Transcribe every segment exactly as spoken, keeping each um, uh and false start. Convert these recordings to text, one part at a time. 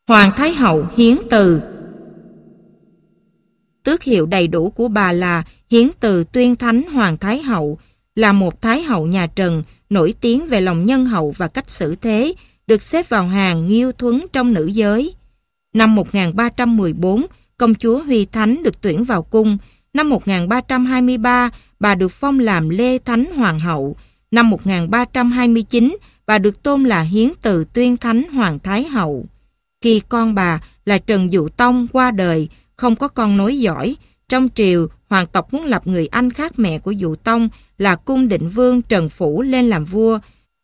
Hoàng Thái Hậu hiến từ. Tước hiệu đầy đủ của bà là Hiến Từ Tuyên Thánh Hoàng Thái Hậu, là một Thái Hậu nhà Trần, nổi tiếng về lòng nhân hậu và cách xử thế, được xếp vào hàng nghiêu thuấn trong nữ giới. Năm một nghìn ba trăm mười bốn, công chúa Huy Thánh được tuyển vào cung. Năm một nghìn ba trăm hai mươi ba, bà được phong làm Lê Thánh Hoàng hậu. Năm một nghìn ba trăm hai mươi chín, bà được tôn là Hiến Từ Tuyên Thánh Hoàng Thái Hậu. Khi con bà là Trần Dụ Tông qua đời, không có con nối dõi, trong triều, hoàng tộc muốn lập người anh khác mẹ của Dụ Tông là Cung Định Vương Trần Phủ lên làm vua.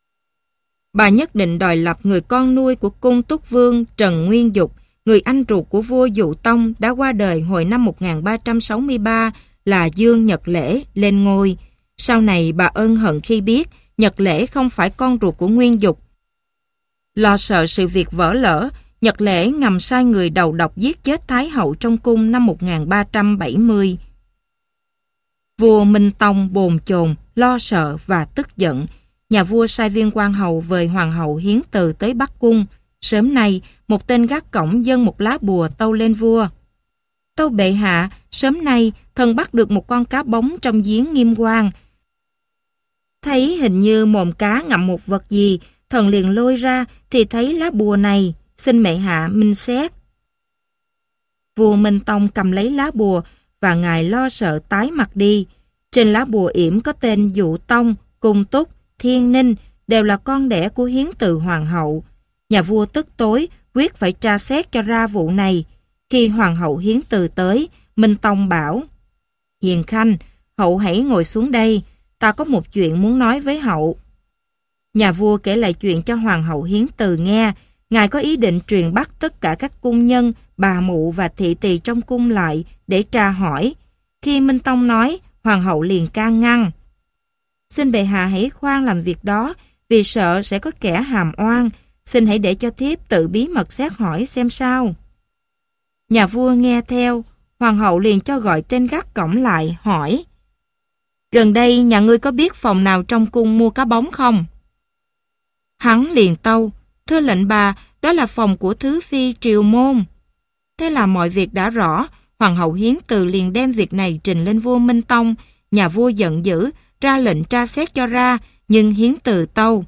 Bà nhất định đòi lập người con nuôi của Cung Túc Vương Trần Nguyên Dục, người anh ruột của vua Dụ Tông đã qua đời hồi năm một nghìn ba trăm sáu mươi ba là Dương Nhật Lễ lên ngôi. Sau này bà ân hận khi biết Nhật Lễ không phải con ruột của Nguyên Dục. Lo sợ sự việc vỡ lỡ, Nhật Lễ ngầm sai người đầu độc giết chết Thái hậu trong cung năm một nghìn ba trăm bảy mươi. Vua Minh Tông bồn chồn, lo sợ và tức giận. Nhà vua sai viên quan hầu vời hoàng hậu Hiến Từ tới Bắc Cung. Sớm nay, một tên gác cổng dâng một lá bùa tâu lên vua. Tâu bệ hạ, sớm nay thần bắt được một con cá bóng trong giếng Nghiêm Quang. Thấy hình như mồm cá ngậm một vật gì, thần liền lôi ra thì thấy lá bùa này, xin bệ hạ minh xét. Vua Minh Tông cầm lấy lá bùa và ngài lo sợ tái mặt đi. Trên lá bùa yểm có tên Dụ Tông, Cung Túc, Thiên Ninh đều là con đẻ của Hiến Từ hoàng hậu. Nhà vua tức tối quyết phải tra xét cho ra vụ này. Khi hoàng hậu Hiến Từ tới, Minh Tông bảo: Hiền Khanh, hậu hãy ngồi xuống đây, ta có một chuyện muốn nói với hậu. Nhà vua kể lại chuyện cho hoàng hậu Hiến Từ nghe. Ngài có ý định truyền bắt tất cả các cung nhân, bà mụ và thị tỳ trong cung lại để tra hỏi. Khi Minh Tông nói, hoàng hậu liền can ngăn. Xin bệ hạ hãy khoan làm việc đó, vì sợ sẽ có kẻ hàm oan. Xin hãy để cho thiếp tự bí mật xét hỏi xem sao. Nhà vua nghe theo, hoàng hậu liền cho gọi tên gác cổng lại hỏi: Gần đây nhà ngươi có biết phòng nào trong cung mua cá bóng không? Hắn liền tâu: Thưa lệnh bà, đó là phòng của Thứ Phi Triều Môn. Thế là mọi việc đã rõ, hoàng hậu Hiến Từ liền đem việc này trình lên vua Minh Tông. Nhà vua giận dữ, ra lệnh tra xét cho ra, nhưng Hiến Từ tâu: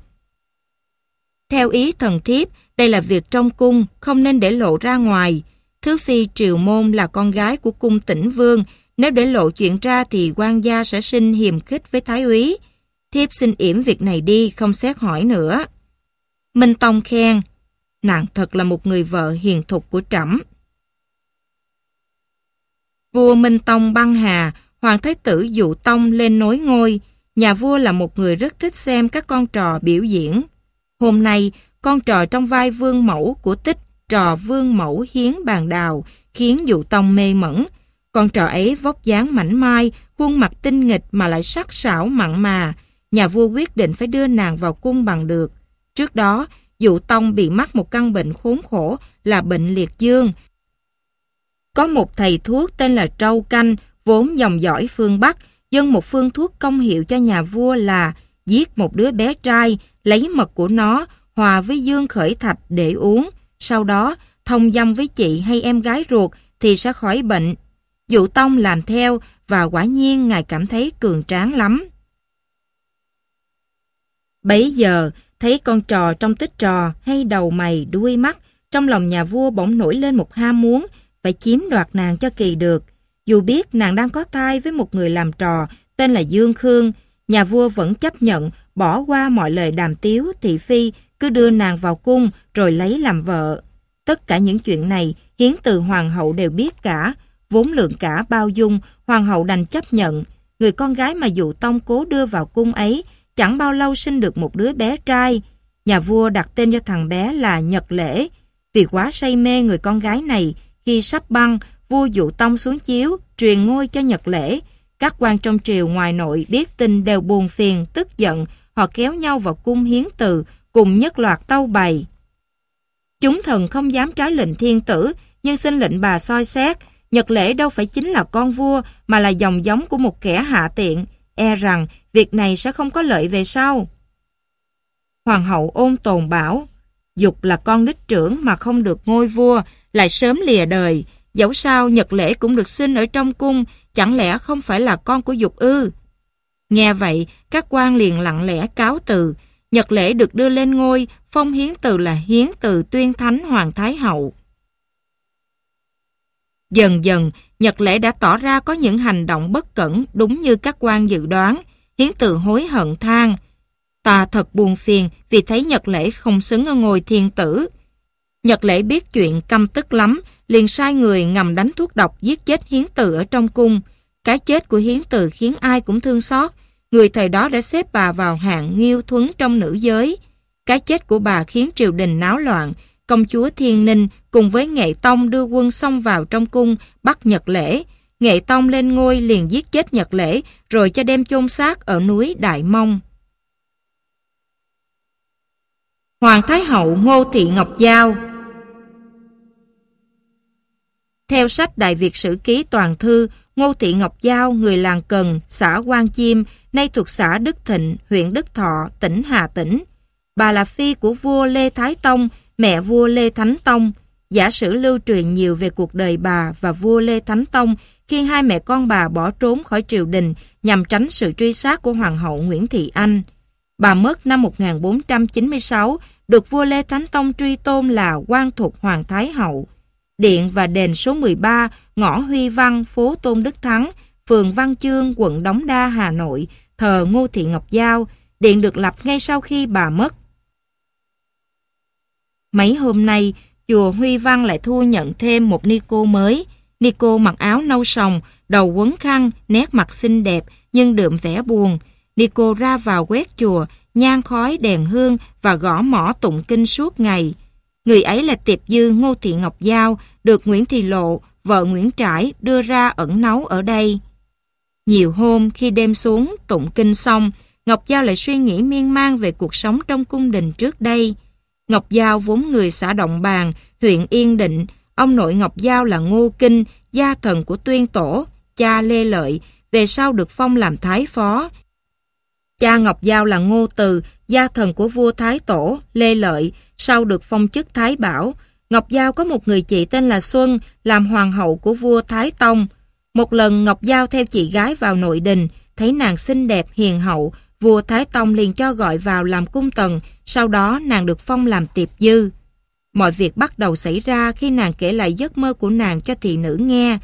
Theo ý thần thiếp, đây là việc trong cung, không nên để lộ ra ngoài. Thứ Phi Triều Môn là con gái của cung Tĩnh Vương, nếu để lộ chuyện ra thì quan gia sẽ sinh hiềm khích với thái úy. Thiếp xin yểm việc này đi, không xét hỏi nữa. Minh Tông khen: Nàng thật là một người vợ hiền thục của trẫm. Vua Minh Tông băng hà, hoàng thái tử Dụ Tông lên nối ngôi. Nhà vua là một người rất thích xem các con trò biểu diễn. Hôm nay, con trò trong vai vương mẫu của Tích, trò vương mẫu hiến bàn đào, khiến Dụ Tông mê mẩn. Con trò ấy vóc dáng mảnh mai, khuôn mặt tinh nghịch mà lại sắc sảo mặn mà. Nhà vua quyết định phải đưa nàng vào cung bằng được. Trước đó, Dụ Tông bị mắc một căn bệnh khốn khổ là bệnh liệt dương. Có một thầy thuốc tên là Trâu Canh, vốn dòng dõi phương Bắc, dâng một phương thuốc công hiệu cho nhà vua là giết một đứa bé trai, lấy mật của nó, hòa với dương khởi thạch để uống. Sau đó, thông dâm với chị hay em gái ruột thì sẽ khỏi bệnh. Dụ Tông làm theo và quả nhiên ngài cảm thấy cường tráng lắm. Bấy giờ, thấy con trò trong tích trò hay đầu mày đuôi mắt, trong lòng nhà vua bỗng nổi lên một ham muốn phải chiếm đoạt nàng cho kỳ được. Dù biết nàng đang có thai với một người làm trò tên là Dương Khương, nhà vua vẫn chấp nhận bỏ qua mọi lời đàm tiếu thị phi, cứ đưa nàng vào cung rồi lấy làm vợ. Tất cả những chuyện này Hiến Từ hoàng hậu đều biết cả. Vốn lượng cả bao dung, hoàng hậu đành chấp nhận. Người con gái mà Dụ Tông cố đưa vào cung ấy chẳng bao lâu sinh được một đứa bé trai. Nhà vua đặt tên cho thằng bé là Nhật Lễ. Vì quá say mê người con gái này, khi sắp băng, vua Dụ Tông xuống chiếu, truyền ngôi cho Nhật Lễ. Các quan trong triều ngoài nội biết tin đều buồn phiền, tức giận. Họ kéo nhau vào cung Hiến Từ, cùng nhất loạt tâu bày. Chúng thần không dám trái lệnh thiên tử, nhưng xin lệnh bà soi xét. Nhật Lễ đâu phải chính là con vua, mà là dòng giống của một kẻ hạ tiện. E rằng việc này sẽ không có lợi về sau. Hoàng hậu ôn tồn bảo: Dục là con đích trưởng mà không được ngôi vua, lại sớm lìa đời. Dẫu sao Nhật Lễ cũng được sinh ở trong cung, chẳng lẽ không phải là con của Dục ư? Nghe vậy, các quan liền lặng lẽ cáo từ. Nhật Lễ được đưa lên ngôi, phong Hiến Từ là Hiến Từ Tuyên Thánh Hoàng Thái Hậu. Dần dần, Nhật Lễ đã tỏ ra có những hành động bất cẩn đúng như các quan dự đoán. Hiến Từ hối hận than: ta thật buồn phiền vì thấy Nhật Lễ không xứng ở ngôi thiên tử. Nhật Lễ biết chuyện căm tức lắm, liền sai người ngầm đánh thuốc độc giết chết Hiến Từ ở trong cung. Cái chết của Hiến Từ khiến ai cũng thương xót. Người thời đó đã xếp bà vào hạng nghiêu thuấn trong nữ giới. Cái chết của bà khiến triều đình náo loạn. Công chúa Thiên Ninh cùng với Nghệ Tông đưa quân xông vào trong cung bắt Nhật Lễ. Nghệ Tông lên ngôi liền giết chết Nhật Lễ rồi cho đem chôn xác ở núi Đại Mông. Hoàng Thái Hậu Ngô Thị Ngọc Giao. Theo sách Đại Việt Sử Ký Toàn Thư, Ngô Thị Ngọc Giao, người làng Cần, xã Quan Chiêm, nay thuộc xã Đức Thịnh, huyện Đức Thọ, tỉnh Hà Tĩnh. Bà là phi của vua Lê Thái Tông, mẹ vua Lê Thánh Tông. Giả sử lưu truyền nhiều về cuộc đời bà và vua Lê Thánh Tông khi hai mẹ con bà bỏ trốn khỏi triều đình nhằm tránh sự truy sát của Hoàng hậu Nguyễn Thị Anh. Bà mất năm một nghìn bốn trăm chín mươi sáu, được vua Lê Thánh Tông truy tôn là Quan Thục Hoàng Thái Hậu. Điện và đền số mười ba, ngõ Huy Văn, phố Tôn Đức Thắng, phường Văn Chương, quận Đống Đa, Hà Nội, thờ Ngô Thị Ngọc Giao. Điện được lập ngay sau khi bà mất. Mấy hôm nay, chùa Huy Văn lại thu nhận thêm một ni cô mới. Ni cô mặc áo nâu sòng, đầu quấn khăn, nét mặt xinh đẹp nhưng đượm vẻ buồn. Ni cô ra vào quét chùa, nhang khói đèn hương và gõ mõ tụng kinh suốt ngày. Người ấy là tiệp dư Ngô Thị Ngọc Giao, được Nguyễn Thị Lộ, vợ Nguyễn Trãi đưa ra ẩn náu ở đây. Nhiều hôm khi đêm xuống tụng kinh xong, Ngọc Giao lại suy nghĩ miên man về cuộc sống trong cung đình trước đây. Ngọc Giao vốn người xã Động Bàn, huyện Yên Định. Ông nội Ngọc Giao là Ngô Kinh, gia thần của Tuyên Tổ, cha Lê Lợi, về sau được phong làm thái phó. Cha Ngọc Giao là Ngô Từ, gia thần của vua Thái Tổ, Lê Lợi, sau được phong chức Thái Bảo. Ngọc Giao có một người chị tên là Xuân, làm hoàng hậu của vua Thái Tông. Một lần Ngọc Giao theo chị gái vào nội đình, thấy nàng xinh đẹp, hiền hậu, vua Thái Tông liền cho gọi vào làm cung tần, sau đó nàng được phong làm tiệp dư. Mọi việc bắt đầu xảy ra khi nàng kể lại giấc mơ của nàng cho thị nữ nghe.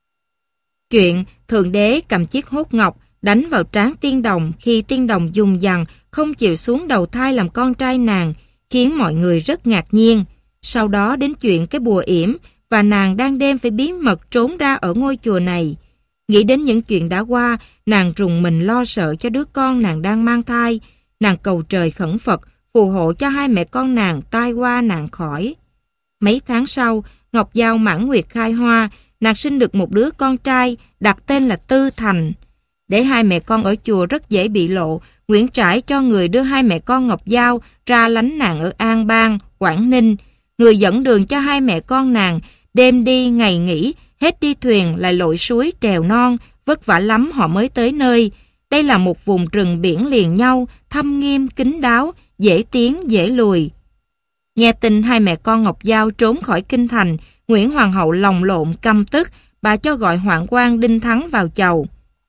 Chuyện Thượng Đế cầm chiếc hốt ngọc đánh vào trán Tiên Đồng khi Tiên Đồng dùng dằng không chịu xuống đầu thai làm con trai nàng, khiến mọi người rất ngạc nhiên. Sau đó đến chuyện cái bùa yểm và nàng đang đêm phải bí mật trốn ra ở ngôi chùa này. Nghĩ đến những chuyện đã qua, nàng rùng mình lo sợ cho đứa con nàng đang mang thai. Nàng cầu trời khẩn Phật phù hộ cho hai mẹ con nàng tai qua nạn khỏi. Mấy tháng sau, Ngọc Giao mãn nguyệt khai hoa, nàng sinh được một đứa con trai đặt tên là Tư Thành. Để hai mẹ con ở chùa rất dễ bị lộ, Nguyễn Trãi cho người đưa hai mẹ con Ngọc Giao ra lánh nạn ở An Bang, Quảng Ninh. Người dẫn đường cho hai mẹ con nàng, đêm đi ngày nghỉ, hết đi thuyền lại lội suối trèo non, vất vả lắm họ mới tới nơi. Đây là một vùng rừng biển liền nhau, thâm nghiêm, kín đáo, dễ tiến, dễ lùi. Nghe tin hai mẹ con Ngọc Giao trốn khỏi kinh thành, Nguyễn Hoàng hậu lòng lộn căm tức, bà cho gọi hoạn quan Đinh Thắng vào chầu.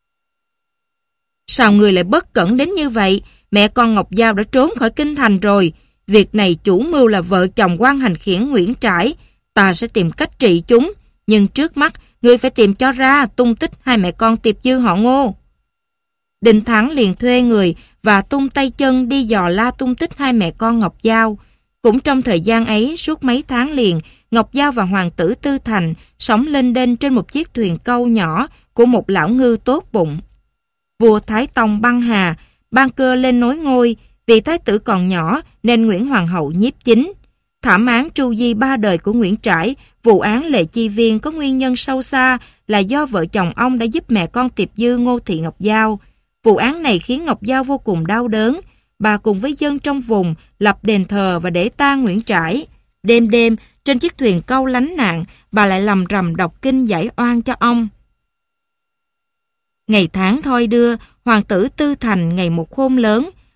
Sao người lại bất cẩn đến như vậy? Mẹ con Ngọc Giao đã trốn khỏi kinh thành rồi. Việc này chủ mưu là vợ chồng quan hành khiển Nguyễn Trãi. Ta sẽ tìm cách trị chúng. Nhưng trước mắt, người phải tìm cho ra tung tích hai mẹ con tiệp dư họ Ngô. Đinh Thắng liền thuê người và tung tay chân đi dò la tung tích hai mẹ con Ngọc Giao. Cũng trong thời gian ấy, suốt mấy tháng liền, Ngọc Giao và hoàng tử Tư Thành sống lênh đênh trên một chiếc thuyền câu nhỏ của một lão ngư tốt bụng. Vua Thái Tông băng hà, ban cơ lên nối ngôi. Vì thái tử còn nhỏ nên Nguyễn Hoàng hậu nhiếp chính. Thảm án tru di ba đời của Nguyễn Trãi, vụ án Lệ Chi Viên có nguyên nhân sâu xa là do vợ chồng ông đã giúp mẹ con tiệp dư Ngô Thị Ngọc Giao. Vụ án này khiến Ngọc Giao vô cùng đau đớn. Bà cùng với dân trong vùng lập đền thờ và để tang Nguyễn Trãi. Đêm đêm, trên chiếc thuyền câu lánh nạn, bà lại lầm rầm đọc kinh giải oan cho ông. Ngày tháng thoi đưa, hoàng tử Tư Thành ngày một khôn lớn.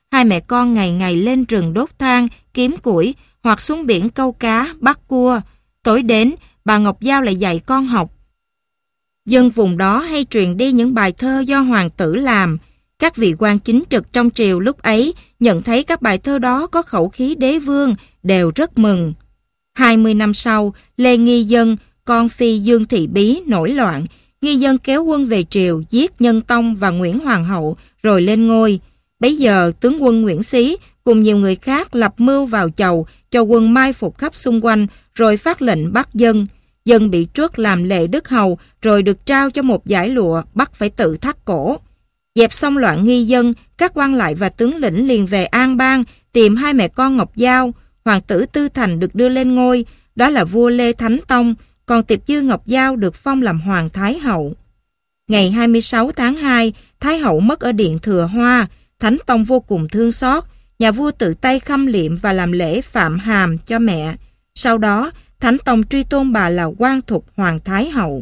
Hai mẹ con ngày ngày lên rừng đốt than, kiếm củi hoặc xuống biển câu cá, bắt cua. Tối đến, bà Ngọc Giao lại dạy con học. Dân vùng đó hay truyền đi những bài thơ do hoàng tử làm. Các vị quan chính trực trong triều lúc ấy nhận thấy các bài thơ đó có khẩu khí đế vương, đều rất mừng. Hai mươi năm sau, Lê Nghi Dân, con phi Dương Thị Bí nổi loạn. Nghi Dân kéo quân về triều, giết Nhân Tông và Nguyễn Hoàng hậu, rồi lên ngôi. Bấy giờ, tướng quân Nguyễn Xí cùng nhiều người khác lập mưu vào chầu, cho quân mai phục khắp xung quanh, rồi phát lệnh bắt Dân. Dân bị truất làm lệ đức hầu, rồi được trao cho một dải lụa, bắt phải tự thắt cổ. Dẹp xong loạn Nghi Dân, các quan lại và tướng lĩnh liền về An Bang, tìm hai mẹ con Ngọc Giao. Hoàng tử Tư Thành được đưa lên ngôi, đó là vua Lê Thánh Tông, còn Tiệp Dư Ngọc Giao được phong làm Hoàng Thái Hậu. Ngày hai mươi sáu tháng hai, Thái Hậu mất ở điện Thừa Hoa. Thánh Tông vô cùng thương xót, nhà vua tự tay khâm liệm và làm lễ phạm hàm cho mẹ. Sau đó, Thánh Tông truy tôn bà là Quang Thục Hoàng Thái Hậu.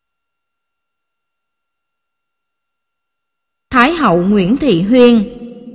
Thái Hậu Nguyễn Thị Huyên.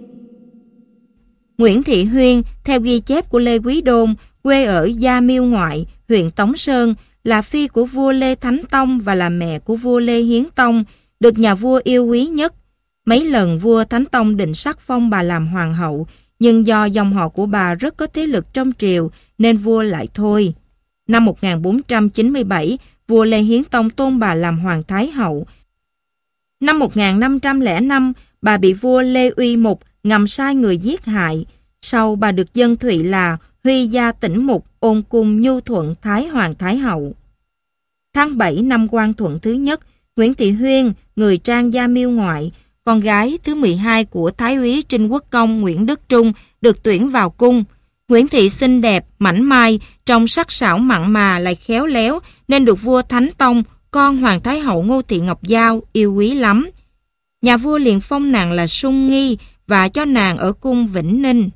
Nguyễn Thị Huyên, theo ghi chép của Lê Quý Đôn, quê ở Gia Miêu Ngoại, huyện Tống Sơn, là phi của vua Lê Thánh Tông và là mẹ của vua Lê Hiến Tông, được nhà vua yêu quý nhất. Mấy lần vua Thánh Tông định sắc phong bà làm hoàng hậu, nhưng do dòng họ của bà rất có thế lực trong triều nên vua lại thôi. Năm một nghìn bốn trăm chín mươi bảy, vua Lê Hiến Tông tôn bà làm Hoàng Thái Hậu. Năm một nghìn năm trăm lẻ năm, bà bị vua Lê Uy Mục ngầm sai người giết hại. Sau bà được dân thụy là Huy Gia Tỉnh Mục ôn cung nhu thuận Thái Hoàng Thái Hậu. Tháng bảy năm Quang Thuận thứ nhất, Nguyễn Thị Huyên, người Trang Gia Miêu Ngoại, con gái thứ mười hai của Thái úy Trinh Quốc Công Nguyễn Đức Trung, được tuyển vào cung. Nguyễn Thị xinh đẹp, mảnh mai, trông sắc sảo mặn mà lại khéo léo, nên được vua Thánh Tông, con Hoàng Thái Hậu Ngô Thị Ngọc Giao, yêu quý lắm. Nhà vua liền phong nàng là Sung Nghi và cho nàng ở cung Vĩnh Ninh.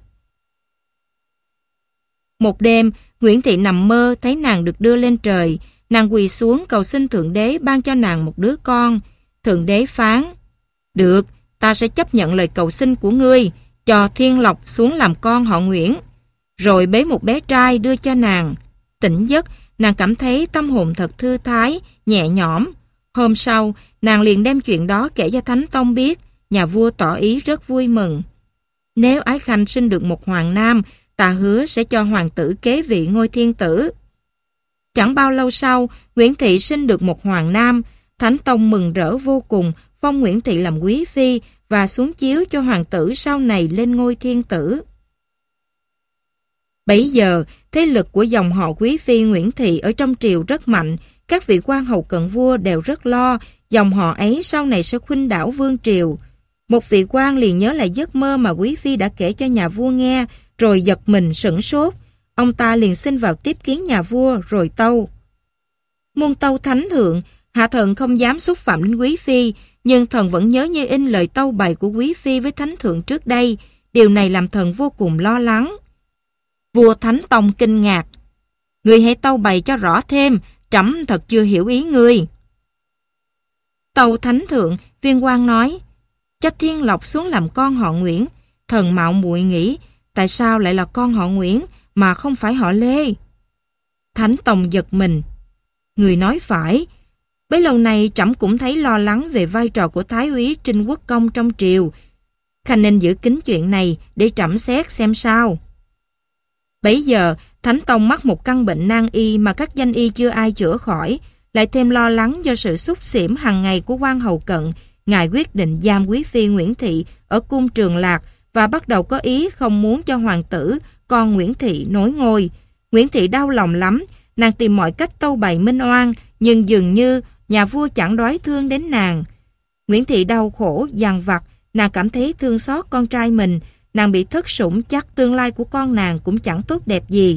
Một đêm, Nguyễn Thị nằm mơ thấy nàng được đưa lên trời. Nàng quỳ xuống cầu xin Thượng Đế ban cho nàng một đứa con. Thượng Đế phán: được, ta sẽ chấp nhận lời cầu xin của ngươi, cho Thiên Lộc xuống làm con họ Nguyễn. Rồi bế một bé trai đưa cho nàng. Tỉnh giấc, nàng cảm thấy tâm hồn thật thư thái, nhẹ nhõm. Hôm sau, nàng liền đem chuyện đó kể cho Thánh Tông biết. Nhà vua tỏ ý rất vui mừng. Nếu Ái Khanh sinh được một hoàng nam, ta hứa sẽ cho hoàng tử kế vị ngôi thiên tử. Chẳng bao lâu sau, Nguyễn Thị sinh được một hoàng nam. Thánh Tông mừng rỡ vô cùng, phong Nguyễn Thị làm quý phi và xuống chiếu cho hoàng tử sau này lên ngôi thiên tử. Bấy giờ, thế lực của dòng họ quý phi Nguyễn Thị ở trong triều rất mạnh. Các vị quan hầu cận vua đều rất lo dòng họ ấy sau này sẽ khuynh đảo vương triều. Một vị quan liền nhớ lại giấc mơ mà quý phi đã kể cho nhà vua nghe, rồi giật mình sửng sốt. Ông ta liền xin vào tiếp kiến nhà vua rồi tâu: muôn tâu thánh thượng, hạ thần không dám xúc phạm đến quý phi, nhưng thần vẫn nhớ như in lời tâu bày của quý phi với thánh thượng trước đây. Điều này làm thần vô cùng lo lắng. Vua Thánh Tông kinh ngạc: ngươi hãy tâu bày cho rõ thêm, trẫm thật chưa hiểu ý ngươi. Tâu thánh thượng, viên quan nói: cho Thiên Lộc xuống làm con họ Nguyễn. Thần mạo muội nghĩ, tại sao lại là con họ Nguyễn mà không phải họ Lê? Thánh Tông giật mình: người nói phải. Bấy lâu nay trẫm cũng thấy lo lắng về vai trò của Thái úy Trinh Quốc Công trong triều. Khanh nên giữ kín chuyện này để trẫm xét xem sao. Bấy giờ, Thánh Tông mắc một căn bệnh nan y mà các danh y chưa ai chữa khỏi, lại thêm lo lắng do sự xúc xỉm hàng ngày của quan hầu cận. Ngài quyết định giam quý phi Nguyễn Thị ở cung Trường Lạc và bắt đầu có ý không muốn cho hoàng tử, con Nguyễn Thị nối ngôi. Nguyễn Thị đau lòng lắm, nàng tìm mọi cách tâu bày minh oan, nhưng dường như nhà vua chẳng đoái thương đến nàng. Nguyễn Thị đau khổ, dằn vặt, nàng cảm thấy thương xót con trai mình. Nàng bị thất sủng, chắc tương lai của con nàng cũng chẳng tốt đẹp gì.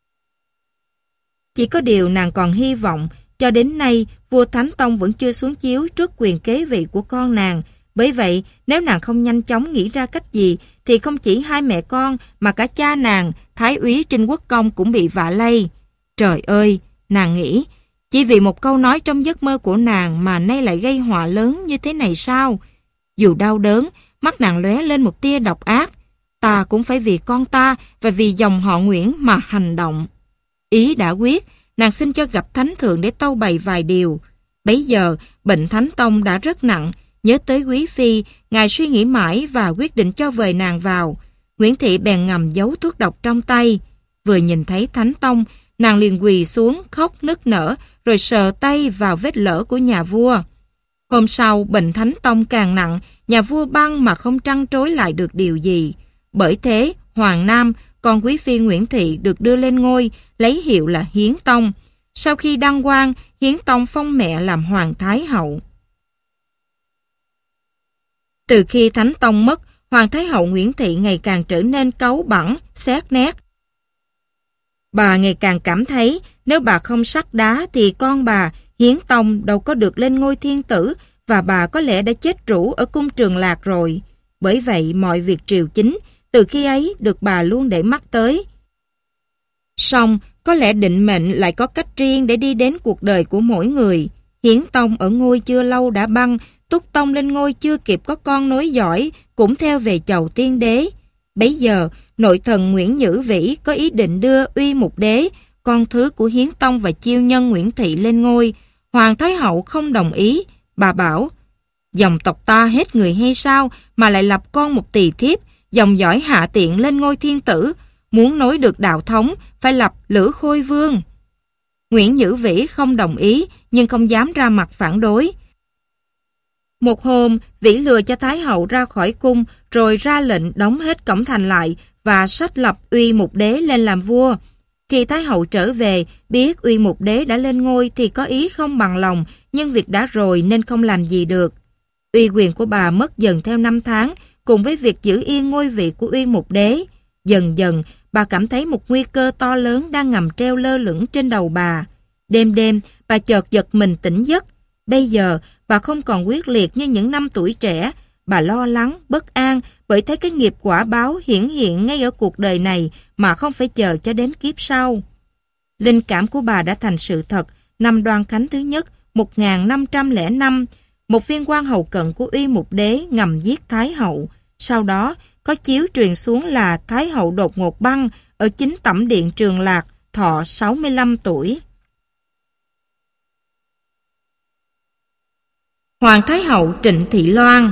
Chỉ có điều nàng còn hy vọng. Cho đến nay, vua Thánh Tông vẫn chưa xuống chiếu trước quyền kế vị của con nàng. Bởi vậy, nếu nàng không nhanh chóng nghĩ ra cách gì, thì không chỉ hai mẹ con, mà cả cha nàng, Thái úy Trinh Quốc Công cũng bị vạ lây. Trời ơi, nàng nghĩ, chỉ vì một câu nói trong giấc mơ của nàng mà nay lại gây họa lớn như thế này sao? Dù đau đớn, mắt nàng lóe lên một tia độc ác. Ta cũng phải vì con ta và vì dòng họ Nguyễn mà hành động. Ý đã quyết, nàng xin cho gặp Thánh Thượng để tâu bày vài điều. Bấy giờ, bệnh Thánh Tông đã rất nặng, nhớ tới quý phi, ngài suy nghĩ mãi và quyết định cho vời nàng vào. Nguyễn Thị bèn ngầm giấu thuốc độc trong tay. Vừa nhìn thấy Thánh Tông, nàng liền quỳ xuống khóc nức nở rồi sờ tay vào vết lở của nhà vua. Hôm sau, bệnh Thánh Tông càng nặng, nhà vua băng mà không trăn trối lại được điều gì. Bởi thế, Hoàng Nam, con quý phi Nguyễn Thị được đưa lên ngôi, lấy hiệu là Hiến Tông. Sau khi đăng quang, Hiến Tông phong mẹ làm Hoàng Thái Hậu. Từ khi Thánh Tông mất, Hoàng Thái Hậu Nguyễn Thị ngày càng trở nên cáu bẳn, xét nét. Bà ngày càng cảm thấy nếu bà không sắt đá thì con bà, Hiến Tông, đâu có được lên ngôi thiên tử và bà có lẽ đã chết rũ ở cung Trường Lạc rồi. Bởi vậy mọi việc triều chính từ khi ấy được bà luôn để mắt tới. Song có lẽ định mệnh lại có cách riêng để đi đến cuộc đời của mỗi người. Hiến Tông ở ngôi chưa lâu đã băng, Túc Tông lên ngôi chưa kịp có con nối dõi, cũng theo về chầu tiên đế. Bấy giờ, nội thần Nguyễn Nhữ Vĩ có ý định đưa Uy Mục Đế, con thứ của Hiến Tông và chiêu nhân Nguyễn Thị lên ngôi. Hoàng Thái Hậu không đồng ý. Bà bảo, dòng tộc ta hết người hay sao mà lại lập con một tỳ thiếp, dòng dõi hạ tiện lên ngôi thiên tử, muốn nối được đạo thống phải lập Lữ Khôi Vương. Nguyễn Nhữ Vĩ không đồng ý nhưng không dám ra mặt phản đối. Một hôm, Vĩ lừa cho Thái Hậu ra khỏi cung rồi ra lệnh đóng hết cổng thành lại và sách lập Uy Mục Đế lên làm vua. Khi Thái Hậu trở về, biết Uy Mục Đế đã lên ngôi thì có ý không bằng lòng, nhưng việc đã rồi nên không làm gì được. Uy quyền của bà mất dần theo năm tháng, cùng với việc giữ yên ngôi vị của Uy Mục Đế. Dần dần, bà cảm thấy một nguy cơ to lớn đang ngầm treo lơ lửng trên đầu bà. Đêm đêm, bà chợt giật mình tỉnh giấc. Bây giờ, bà không còn quyết liệt như những năm tuổi trẻ. Bà lo lắng, bất an bởi thấy cái nghiệp quả báo hiển hiện ngay ở cuộc đời này mà không phải chờ cho đến kiếp sau. Linh cảm của bà đã thành sự thật. Năm Đoan Khánh thứ nhất, một nghìn năm trăm lẻ năm, một viên quan hầu cận của Uy Mục Đế ngầm giết Thái Hậu. Sau đó, có chiếu truyền xuống là Thái Hậu đột ngột băng ở chính tẩm điện Trường Lạc, thọ sáu mươi lăm tuổi. Hoàng Thái Hậu Trịnh Thị Loan.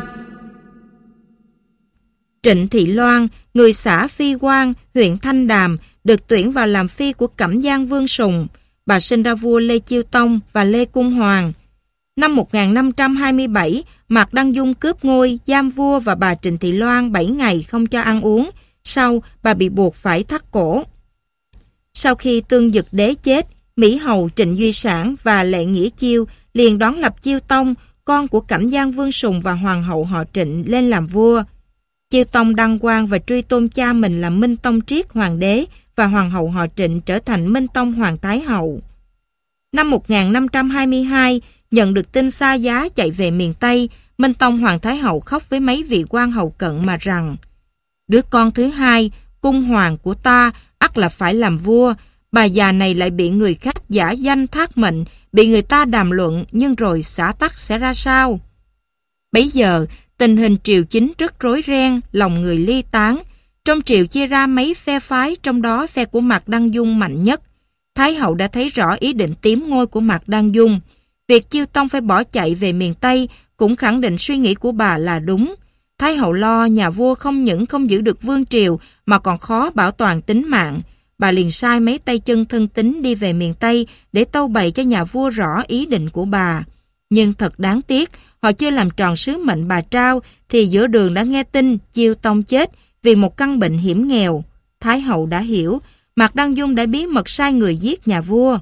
Trịnh Thị Loan, người xã Phi Quan, huyện Thanh Đàm, được tuyển vào làm phi của Cẩm Giang Vương Sùng. Bà sinh ra vua Lê Chiêu Tông và Lê Cung Hoàng. Năm một nghìn năm trăm hai mươi bảy, Mạc Đăng Dung cướp ngôi, giam vua và bà Trịnh Thị Loan bảy ngày không cho ăn uống. Sau, bà bị buộc phải thắt cổ. Sau khi Tương Dực Đế chết, Mỹ Hầu Trịnh Duy Sản và Lệ Nghĩa Chiêu liền đón lập Chiêu Tông, con của Cẩm Giang Vương Sùng và Hoàng hậu họ Trịnh lên làm vua. Chiêu Tông đăng quang và truy tôn cha mình là Minh Tông Triết Hoàng đế và Hoàng hậu họ Trịnh trở thành Minh Tông Hoàng Thái Hậu. Năm một nghìn năm trăm hai mươi hai, nhận được tin xa giá chạy về miền Tây, Minh Tông Hoàng Thái Hậu khóc với mấy vị quan hầu cận mà rằng: đứa con thứ hai, cung hoàng của ta, ắt là phải làm vua. Bà già này lại bị người khác giả danh thác mệnh, bị người ta đàm luận, nhưng rồi xã tắc sẽ ra sao? Bấy giờ, tình hình triều chính rất rối ren, lòng người ly tán. Trong triều chia ra mấy phe phái, trong đó phe của Mạc Đăng Dung mạnh nhất. Thái hậu đã thấy rõ ý định tiếm ngôi của Mạc Đăng Dung. Việc Chiêu Tông phải bỏ chạy về miền Tây cũng khẳng định suy nghĩ của bà là đúng. Thái hậu lo nhà vua không những không giữ được vương triều mà còn khó bảo toàn tính mạng. Bà liền sai mấy tay chân thân tín đi về miền Tây để tâu bày cho nhà vua rõ ý định của bà. Nhưng thật đáng tiếc, họ chưa làm tròn sứ mệnh bà trao thì giữa đường đã nghe tin Chiêu Tông chết vì một căn bệnh hiểm nghèo. Thái hậu đã hiểu, Mạc Đăng Dung đã bí mật sai người giết nhà vua.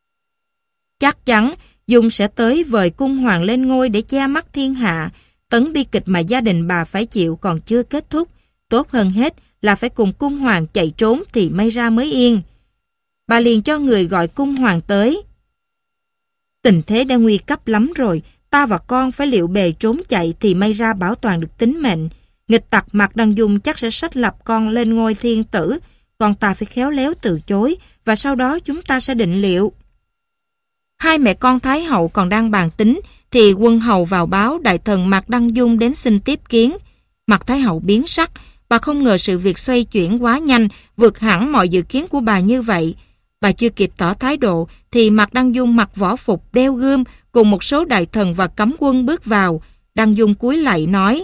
Chắc chắn Dung sẽ tới vời cung hoàng lên ngôi để che mắt thiên hạ. Tấn bi kịch mà gia đình bà phải chịu còn chưa kết thúc. Tốt hơn hết là phải cùng cung hoàng chạy trốn thì may ra mới yên. Bà liền cho người gọi cung hoàng tới. Tình thế đã nguy cấp lắm rồi, ta và con phải liệu bề trốn chạy thì may ra bảo toàn được tính mệnh. Nghịch tặc Mạc Đăng Dung chắc sẽ sách lập con lên ngôi thiên tử, còn ta phải khéo léo từ chối và sau đó chúng ta sẽ định liệu. Hai mẹ con Thái hậu còn đang bàn tính thì quân hầu vào báo đại thần Mạc Đăng Dung đến xin tiếp kiến. Mặt Thái hậu biến sắc, Bà không ngờ sự việc xoay chuyển quá nhanh, vượt hẳn mọi dự kiến của bà như vậy. Bà chưa kịp tỏ thái độ thì Mạc Đăng Dung mặc võ phục, đeo gươm cùng một số đại thần và cấm quân bước vào. Đăng Dung cúi lạy nói: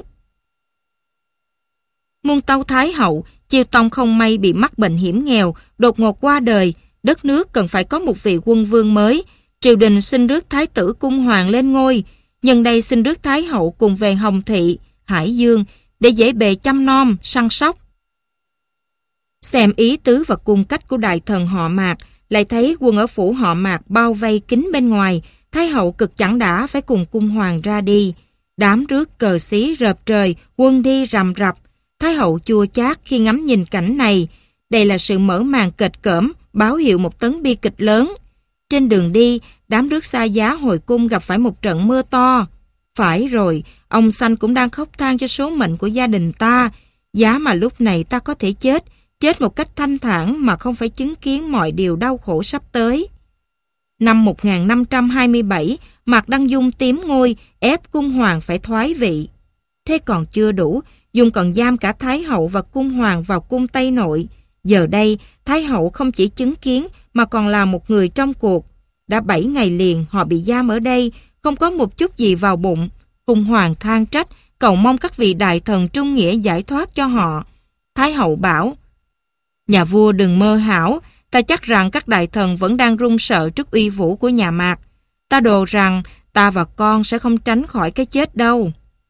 Muôn tâu Thái hậu, Chiêu Tông không may bị mắc bệnh hiểm nghèo, đột ngột qua đời. Đất nước cần phải có một vị quân vương mới. Triều đình xin rước Thái tử Cung Hoàng lên ngôi. Nhân đây xin rước Thái hậu cùng về Hồng Thị, Hải Dương để dễ bề chăm nom, săn sóc. Xem ý tứ và cung cách của đại thần họ Mạc, lại thấy quân ở phủ họ Mạc bao vây kín bên ngoài. Thái hậu cực chẳng đã phải cùng Cung Hoàng ra đi. Đám rước cờ xí rợp trời, quân đi rầm rập. Thái hậu chua chát khi ngắm nhìn cảnh này. Đây là sự mở màn kịch cỡm, báo hiệu một tấn bi kịch lớn. Trên đường đi, đám rước xa giá hồi cung gặp phải một trận mưa to. Phải rồi, ông Sanh cũng đang khóc than cho số mệnh của gia đình ta. Giá mà lúc này ta có thể chết, chết một cách thanh thản mà không phải chứng kiến mọi điều đau khổ sắp tới. Năm một nghìn năm trăm hai mươi bảy, Mạc Đăng Dung tiếm ngôi, ép Cung Hoàng phải thoái vị. Thế còn chưa đủ, Dung còn giam cả Thái hậu và Cung Hoàng vào cung Tây Nội. Giờ đây, Thái hậu không chỉ chứng kiến mà còn là một người trong cuộc. Đã bảy ngày liền họ bị giam ở đây, không có một chút gì vào bụng. Cung Hoàng than trách, cầu mong các vị đại thần trung nghĩa giải thoát cho họ. Thái hậu bảo: Nhà vua đừng mơ hão, ta chắc rằng các đại thần vẫn đang run sợ trước uy vũ của nhà Mạc. Ta đồ rằng ta và con sẽ không tránh khỏi cái chết đâu.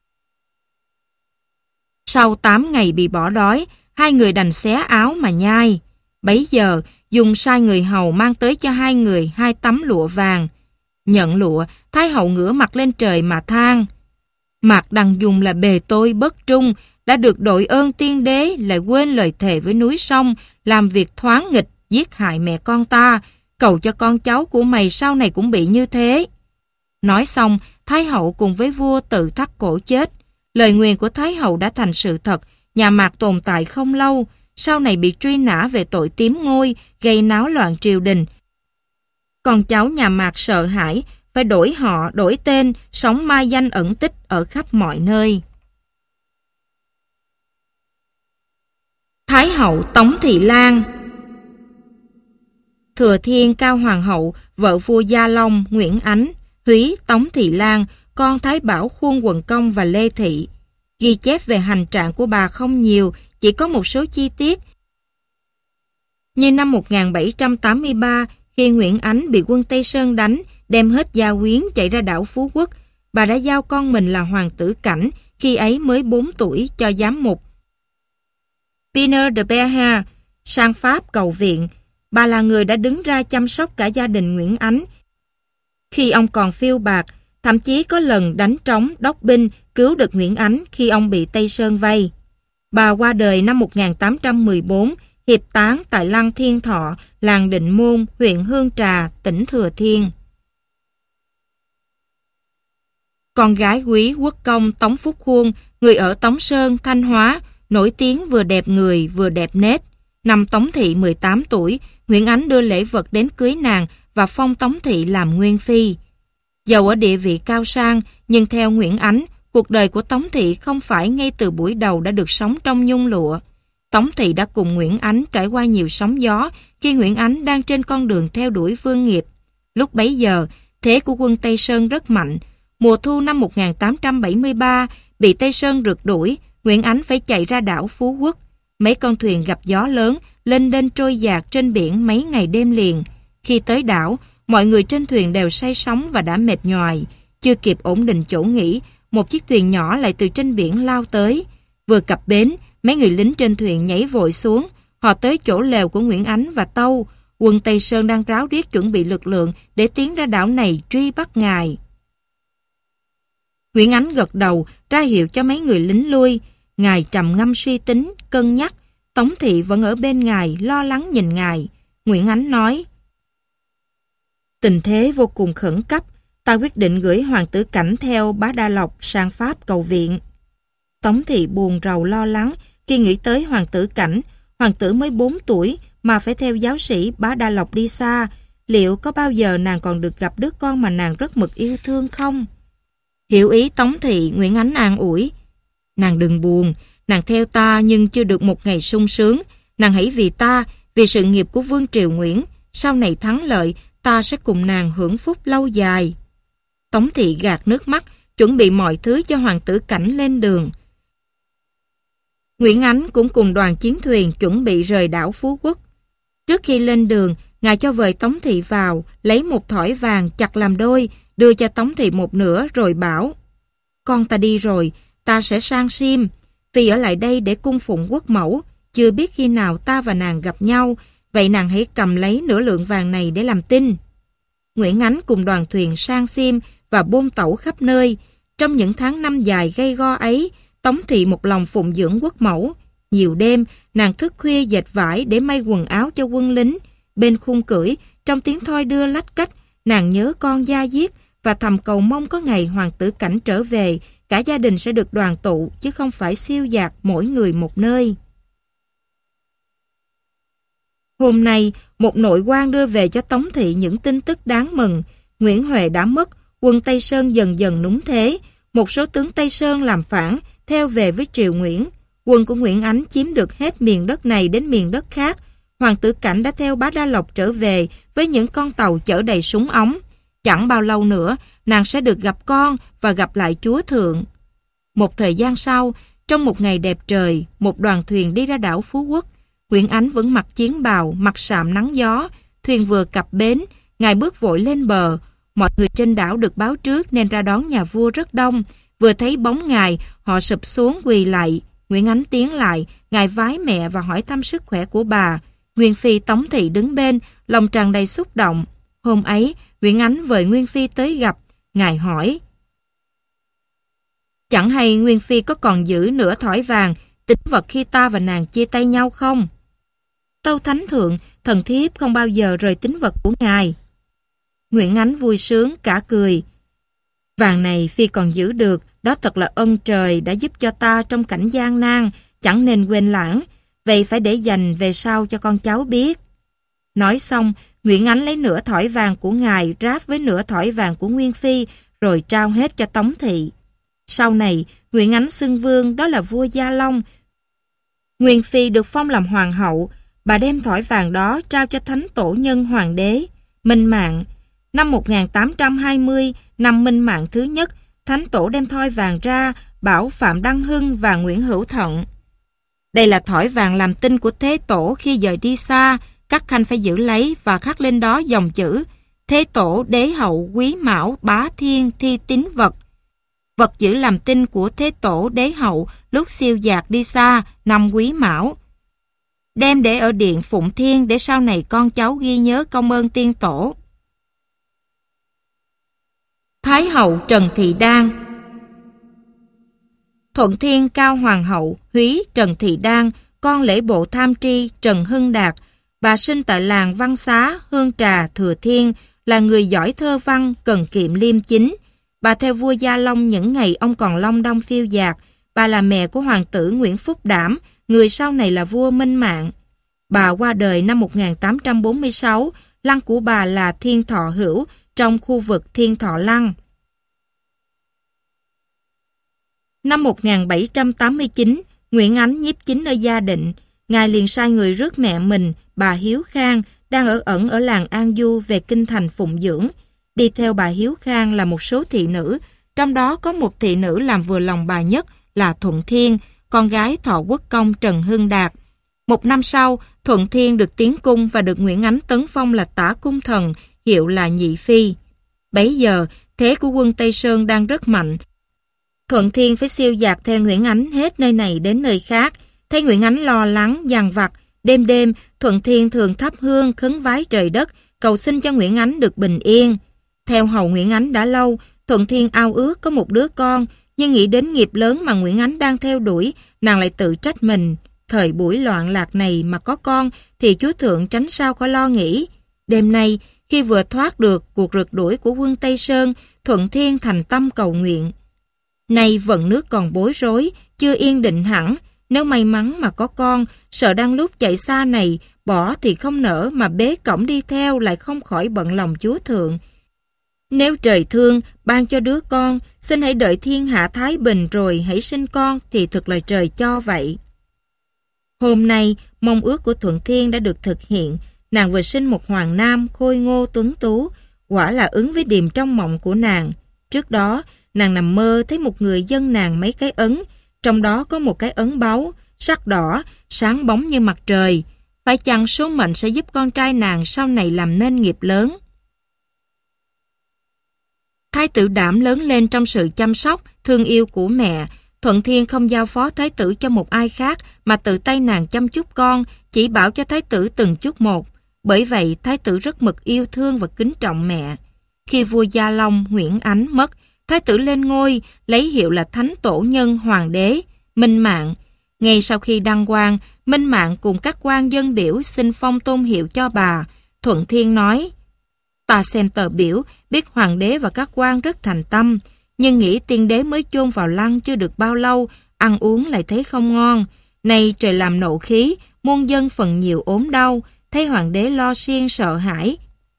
Sau tám ngày bị bỏ đói, hai người đành xé áo mà nhai. Bấy giờ, Dung sai người hầu mang tới cho hai người hai tấm lụa vàng. Nhận lụa, Thái hậu ngửa mặt lên trời mà than: Mạc Đăng Dung là bề tôi bất trung, đã được đội ơn tiên đế lại quên lời thề với núi sông, làm việc thoáng nghịch, giết hại mẹ con ta, cầu cho con cháu của mày sau này cũng bị như thế. Nói xong, Thái hậu cùng với vua tự thắt cổ chết. Lời nguyền của Thái hậu đã thành sự thật, nhà Mạc tồn tại không lâu, sau này bị truy nã về tội tiếm ngôi, gây náo loạn triều đình. Con cháu nhà Mạc sợ hãi, phải đổi họ, đổi tên, sống mai danh ẩn tích ở khắp mọi nơi. Thái hậu Tống Thị Lan. Thừa Thiên Cao Hoàng hậu, vợ vua Gia Long, Nguyễn Ánh, Húy Tống Thị Lan, con Thái Bảo Khuôn Quận Công và Lê Thị. Ghi chép về hành trạng của bà không nhiều, chỉ có một số chi tiết. Như năm một nghìn bảy trăm tám mươi ba, khi Nguyễn Ánh bị quân Tây Sơn đánh, đem hết gia quyến chạy ra đảo Phú Quốc, bà đã giao con mình là Hoàng tử Cảnh, khi ấy mới bốn tuổi, cho giám mục Pierre de Berher sang Pháp cầu viện. Bà là người đã đứng ra chăm sóc cả gia đình Nguyễn Ánh khi ông còn phiêu bạt, thậm chí có lần đánh trống, đốc binh, cứu được Nguyễn Ánh khi ông bị Tây Sơn vây. Bà qua đời năm một nghìn tám trăm mười bốn, hiệp táng tại Lăng Thiên Thọ, làng Định Môn, huyện Hương Trà, tỉnh Thừa Thiên. Con gái Quý Quốc công Tống Phúc Khuôn, người ở Tống Sơn, Thanh Hóa, nổi tiếng vừa đẹp người vừa đẹp nết. Năm Tống Thị mười tám tuổi, Nguyễn Ánh đưa lễ vật đến cưới nàng và phong Tống Thị làm nguyên phi. Dầu ở địa vị cao sang, nhưng theo Nguyễn Ánh, cuộc đời của Tống Thị không phải ngay từ buổi đầu đã được sống trong nhung lụa. Tống Thị đã cùng Nguyễn Ánh trải qua nhiều sóng gió khi Nguyễn Ánh đang trên con đường theo đuổi vương nghiệp. Lúc bấy giờ, thế của quân Tây Sơn rất mạnh. Mùa thu năm một nghìn tám trăm bảy mươi ba, bị Tây Sơn rượt đuổi, Nguyễn Ánh phải chạy ra đảo Phú Quốc. Mấy con thuyền gặp gió lớn, lên đên trôi dạt trên biển mấy ngày đêm liền. Khi tới đảo, mọi người trên thuyền đều say sóng và đã mệt nhoài. Chưa kịp ổn định chỗ nghỉ, một chiếc thuyền nhỏ lại từ trên biển lao tới. Vừa cập bến, mấy người lính trên thuyền nhảy vội xuống. Họ tới chỗ lều của Nguyễn Ánh và Tâu. Quân Tây Sơn đang ráo riết chuẩn bị lực lượng để tiến ra đảo này truy bắt ngài. Nguyễn Ánh gật đầu, ra hiệu cho mấy người lính lui. Ngài trầm ngâm suy tính, cân nhắc. Tống Thị vẫn ở bên ngài, lo lắng nhìn ngài. Nguyễn Ánh nói: Tình thế vô cùng khẩn cấp, ta quyết định gửi Hoàng tử Cảnh theo Bá Đa Lộc sang Pháp cầu viện. Tống Thị buồn rầu lo lắng khi nghĩ tới Hoàng tử Cảnh. Hoàng tử mới bốn tuổi mà phải theo giáo sĩ Bá Đa Lộc đi xa. Liệu có bao giờ nàng còn được gặp đứa con mà nàng rất mực yêu thương không? Hiểu ý Tống Thị, Nguyễn Ánh an ủi: Nàng đừng buồn, nàng theo ta nhưng chưa được một ngày sung sướng. Nàng hãy vì ta, vì sự nghiệp của Vương Triều Nguyễn, sau này thắng lợi, ta sẽ cùng nàng hưởng phúc lâu dài. Tống Thị gạt nước mắt, chuẩn bị mọi thứ cho hoàng tử Cảnh lên đường. Nguyễn Ánh cũng cùng đoàn chiến thuyền chuẩn bị rời đảo Phú Quốc. Trước khi lên đường, ngài cho vời Tống Thị vào, lấy một thỏi vàng chặt làm đôi, đưa cho Tống Thị một nửa rồi bảo: con ta đi rồi, ta sẽ sang Sim. Phi ở lại đây để cung phụng quốc mẫu, chưa biết khi nào ta và nàng gặp nhau, vậy nàng hãy cầm lấy nửa lượng vàng này để làm tin. Nguyễn Ánh cùng đoàn thuyền sang Sim và bôn tẩu khắp nơi. Trong những tháng năm dài gay go ấy, Tống Thị một lòng phụng dưỡng quốc mẫu. Nhiều đêm, nàng thức khuya dệt vải để may quần áo cho quân lính. Bên khung cưỡi, trong tiếng thoi đưa lách cách, nàng nhớ con da diết và thầm cầu mong có ngày hoàng tử Cảnh trở về, cả gia đình sẽ được đoàn tụ, chứ không phải siêu dạt mỗi người một nơi. Hôm nay, một nội quan đưa về cho Tống Thị những tin tức đáng mừng. Nguyễn Huệ đã mất, quân Tây Sơn dần dần núng thế. Một số tướng Tây Sơn làm phản, theo về với triều Nguyễn. Quân của Nguyễn Ánh chiếm được hết miền đất này đến miền đất khác. Hoàng tử Cảnh đã theo Bá Đa Lộc trở về với những con tàu chở đầy súng ống. Chẳng bao lâu nữa, nàng sẽ được gặp con và gặp lại chúa thượng. Một thời gian sau, trong một ngày đẹp trời, một đoàn thuyền đi ra đảo Phú Quốc. Nguyễn Ánh vẫn mặc chiến bào, mặt sạm nắng gió. Thuyền vừa cập bến, ngài bước vội lên bờ. Mọi người trên đảo được báo trước nên ra đón nhà vua rất đông. Vừa thấy bóng ngài, họ sụp xuống quỳ lạy. Nguyễn Ánh tiến lại, ngài vái mẹ và hỏi thăm sức khỏe của bà. Nguyên phi Tống Thị đứng bên, lòng tràn đầy xúc động. Hôm ấy, Nguyễn Ánh vời Nguyên phi tới gặp. Ngài hỏi: chẳng hay Nguyên phi có còn giữ nửa thỏi vàng, tín vật khi ta và nàng chia tay nhau không? Tâu thánh thượng, thần thiếp không bao giờ rời tín vật của ngài. Nguyễn Ánh vui sướng cả cười. Vàng này phi còn giữ được, đó thật là ân trời đã giúp cho ta trong cảnh gian nan, chẳng nên quên lãng, vậy phải để dành về sau cho con cháu biết. Nói xong, Nguyễn Ánh lấy nửa thỏi vàng của ngài ráp với nửa thỏi vàng của Nguyên phi, rồi trao hết cho Tống Thị. Sau này, Nguyễn Ánh xưng vương, đó là vua Gia Long. Nguyên phi được phong làm hoàng hậu, bà đem thỏi vàng đó trao cho thánh tổ nhân hoàng đế Minh Mạng. Năm một nghìn tám trăm hai mươi, năm Minh Mạng thứ nhất, thánh tổ đem thỏi vàng ra, bảo Phạm Đăng Hưng và Nguyễn Hữu Thận: đây là thỏi vàng làm tin của Thế Tổ khi dời đi xa, các khanh phải giữ lấy và khắc lên đó dòng chữ: Thế Tổ Đế Hậu Quý Mão Bá Thiên Thi Tín Vật. Vật giữ làm tin của Thế Tổ Đế Hậu lúc siêu dạt đi xa năm Quý Mão. Đem để ở điện Phụng Thiên để sau này con cháu ghi nhớ công ơn tiên tổ. Thái hậu Trần Thị Đan. Thuận Thiên Cao Hoàng hậu Húy Trần Thị Đan, con lễ bộ tham tri Trần Hưng Đạt. Bà sinh tại làng Văn Xá, Hương Trà, Thừa Thiên, là người giỏi thơ văn, cần kiệm liêm chính. Bà theo vua Gia Long những ngày ông còn long đong phiêu dạt. Bà là mẹ của hoàng tử Nguyễn Phúc Đảm, người sau này là vua Minh Mạng. Bà qua đời năm một nghìn tám trăm bốn mươi sáu, lăng của bà là Thiên Thọ Hữu trong khu vực Thiên Thọ Lăng. Năm một nghìn bảy trăm tám mươi chín, Nguyễn Ánh nhiếp chính ở Gia Định. Ngài liền sai người rước mẹ mình, bà Hiếu Khang, đang ở ẩn ở làng An Du về kinh thành phụng dưỡng. Đi theo bà Hiếu Khang là một số thị nữ, trong đó có một thị nữ làm vừa lòng bà nhất là Thuận Thiên, con gái Thọ Quốc công Trần Hưng Đạt. Một năm sau, Thuận Thiên được tiến cung và được Nguyễn Ánh tấn phong là Tả Cung Thần, hiệu là Nhị Phi. Bấy giờ, thế của quân Tây Sơn đang rất mạnh. Thuận Thiên phải siêu dạt theo Nguyễn Ánh hết nơi này đến nơi khác. Thấy Nguyễn Ánh lo lắng, dằn vặt, đêm đêm Thuận Thiên thường thắp hương khấn vái trời đất, cầu xin cho Nguyễn Ánh được bình yên. Theo hầu Nguyễn Ánh đã lâu, Thuận Thiên ao ước có một đứa con, nhưng nghĩ đến nghiệp lớn mà Nguyễn Ánh đang theo đuổi, nàng lại tự trách mình. Thời buổi loạn lạc này mà có con thì chúa thượng tránh sao khỏi lo nghĩ. Đêm nay, khi vừa thoát được cuộc rượt đuổi của quân Tây Sơn, Thuận Thiên thành tâm cầu nguyện. Nay vận nước còn bối rối, chưa yên định hẳn. Nếu may mắn mà có con, sợ đang lúc chạy xa này, bỏ thì không nỡ mà bế cổng đi theo lại không khỏi bận lòng chúa thượng. Nếu trời thương, ban cho đứa con, xin hãy đợi thiên hạ thái bình rồi hãy sinh con thì thật là trời cho vậy. Hôm nay, mong ước của Thuận Thiên đã được thực hiện. Nàng vừa sinh một hoàng nam khôi ngô tuấn tú, quả là ứng với điềm trong mộng của nàng. Trước đó, nàng nằm mơ thấy một người dâng nàng mấy cái ấn, trong đó có một cái ấn báu, sắc đỏ, sáng bóng như mặt trời. Phải chăng số mệnh sẽ giúp con trai nàng sau này làm nên nghiệp lớn? Thái tử Đảm lớn lên trong sự chăm sóc, thương yêu của mẹ. Thuận Thiên không giao phó thái tử cho một ai khác mà tự tay nàng chăm chút con, chỉ bảo cho thái tử từng chút một. Bởi vậy, thái tử rất mực yêu thương và kính trọng mẹ. Khi vua Gia Long, Nguyễn Ánh mất, thái tử lên ngôi, lấy hiệu là Thánh Tổ Nhân Hoàng đế, Minh Mạng. Ngay sau khi đăng quang, Minh Mạng cùng các quan dân biểu xin phong tôn hiệu cho bà. Thuận Thiên nói, ta xem tờ biểu, biết hoàng đế và các quan rất thành tâm, nhưng nghĩ tiên đế mới chôn vào lăng chưa được bao lâu, ăn uống lại thấy không ngon. Nay trời làm nộ khí, muôn dân phần nhiều ốm đau, thấy hoàng đế lo xiên sợ hãi.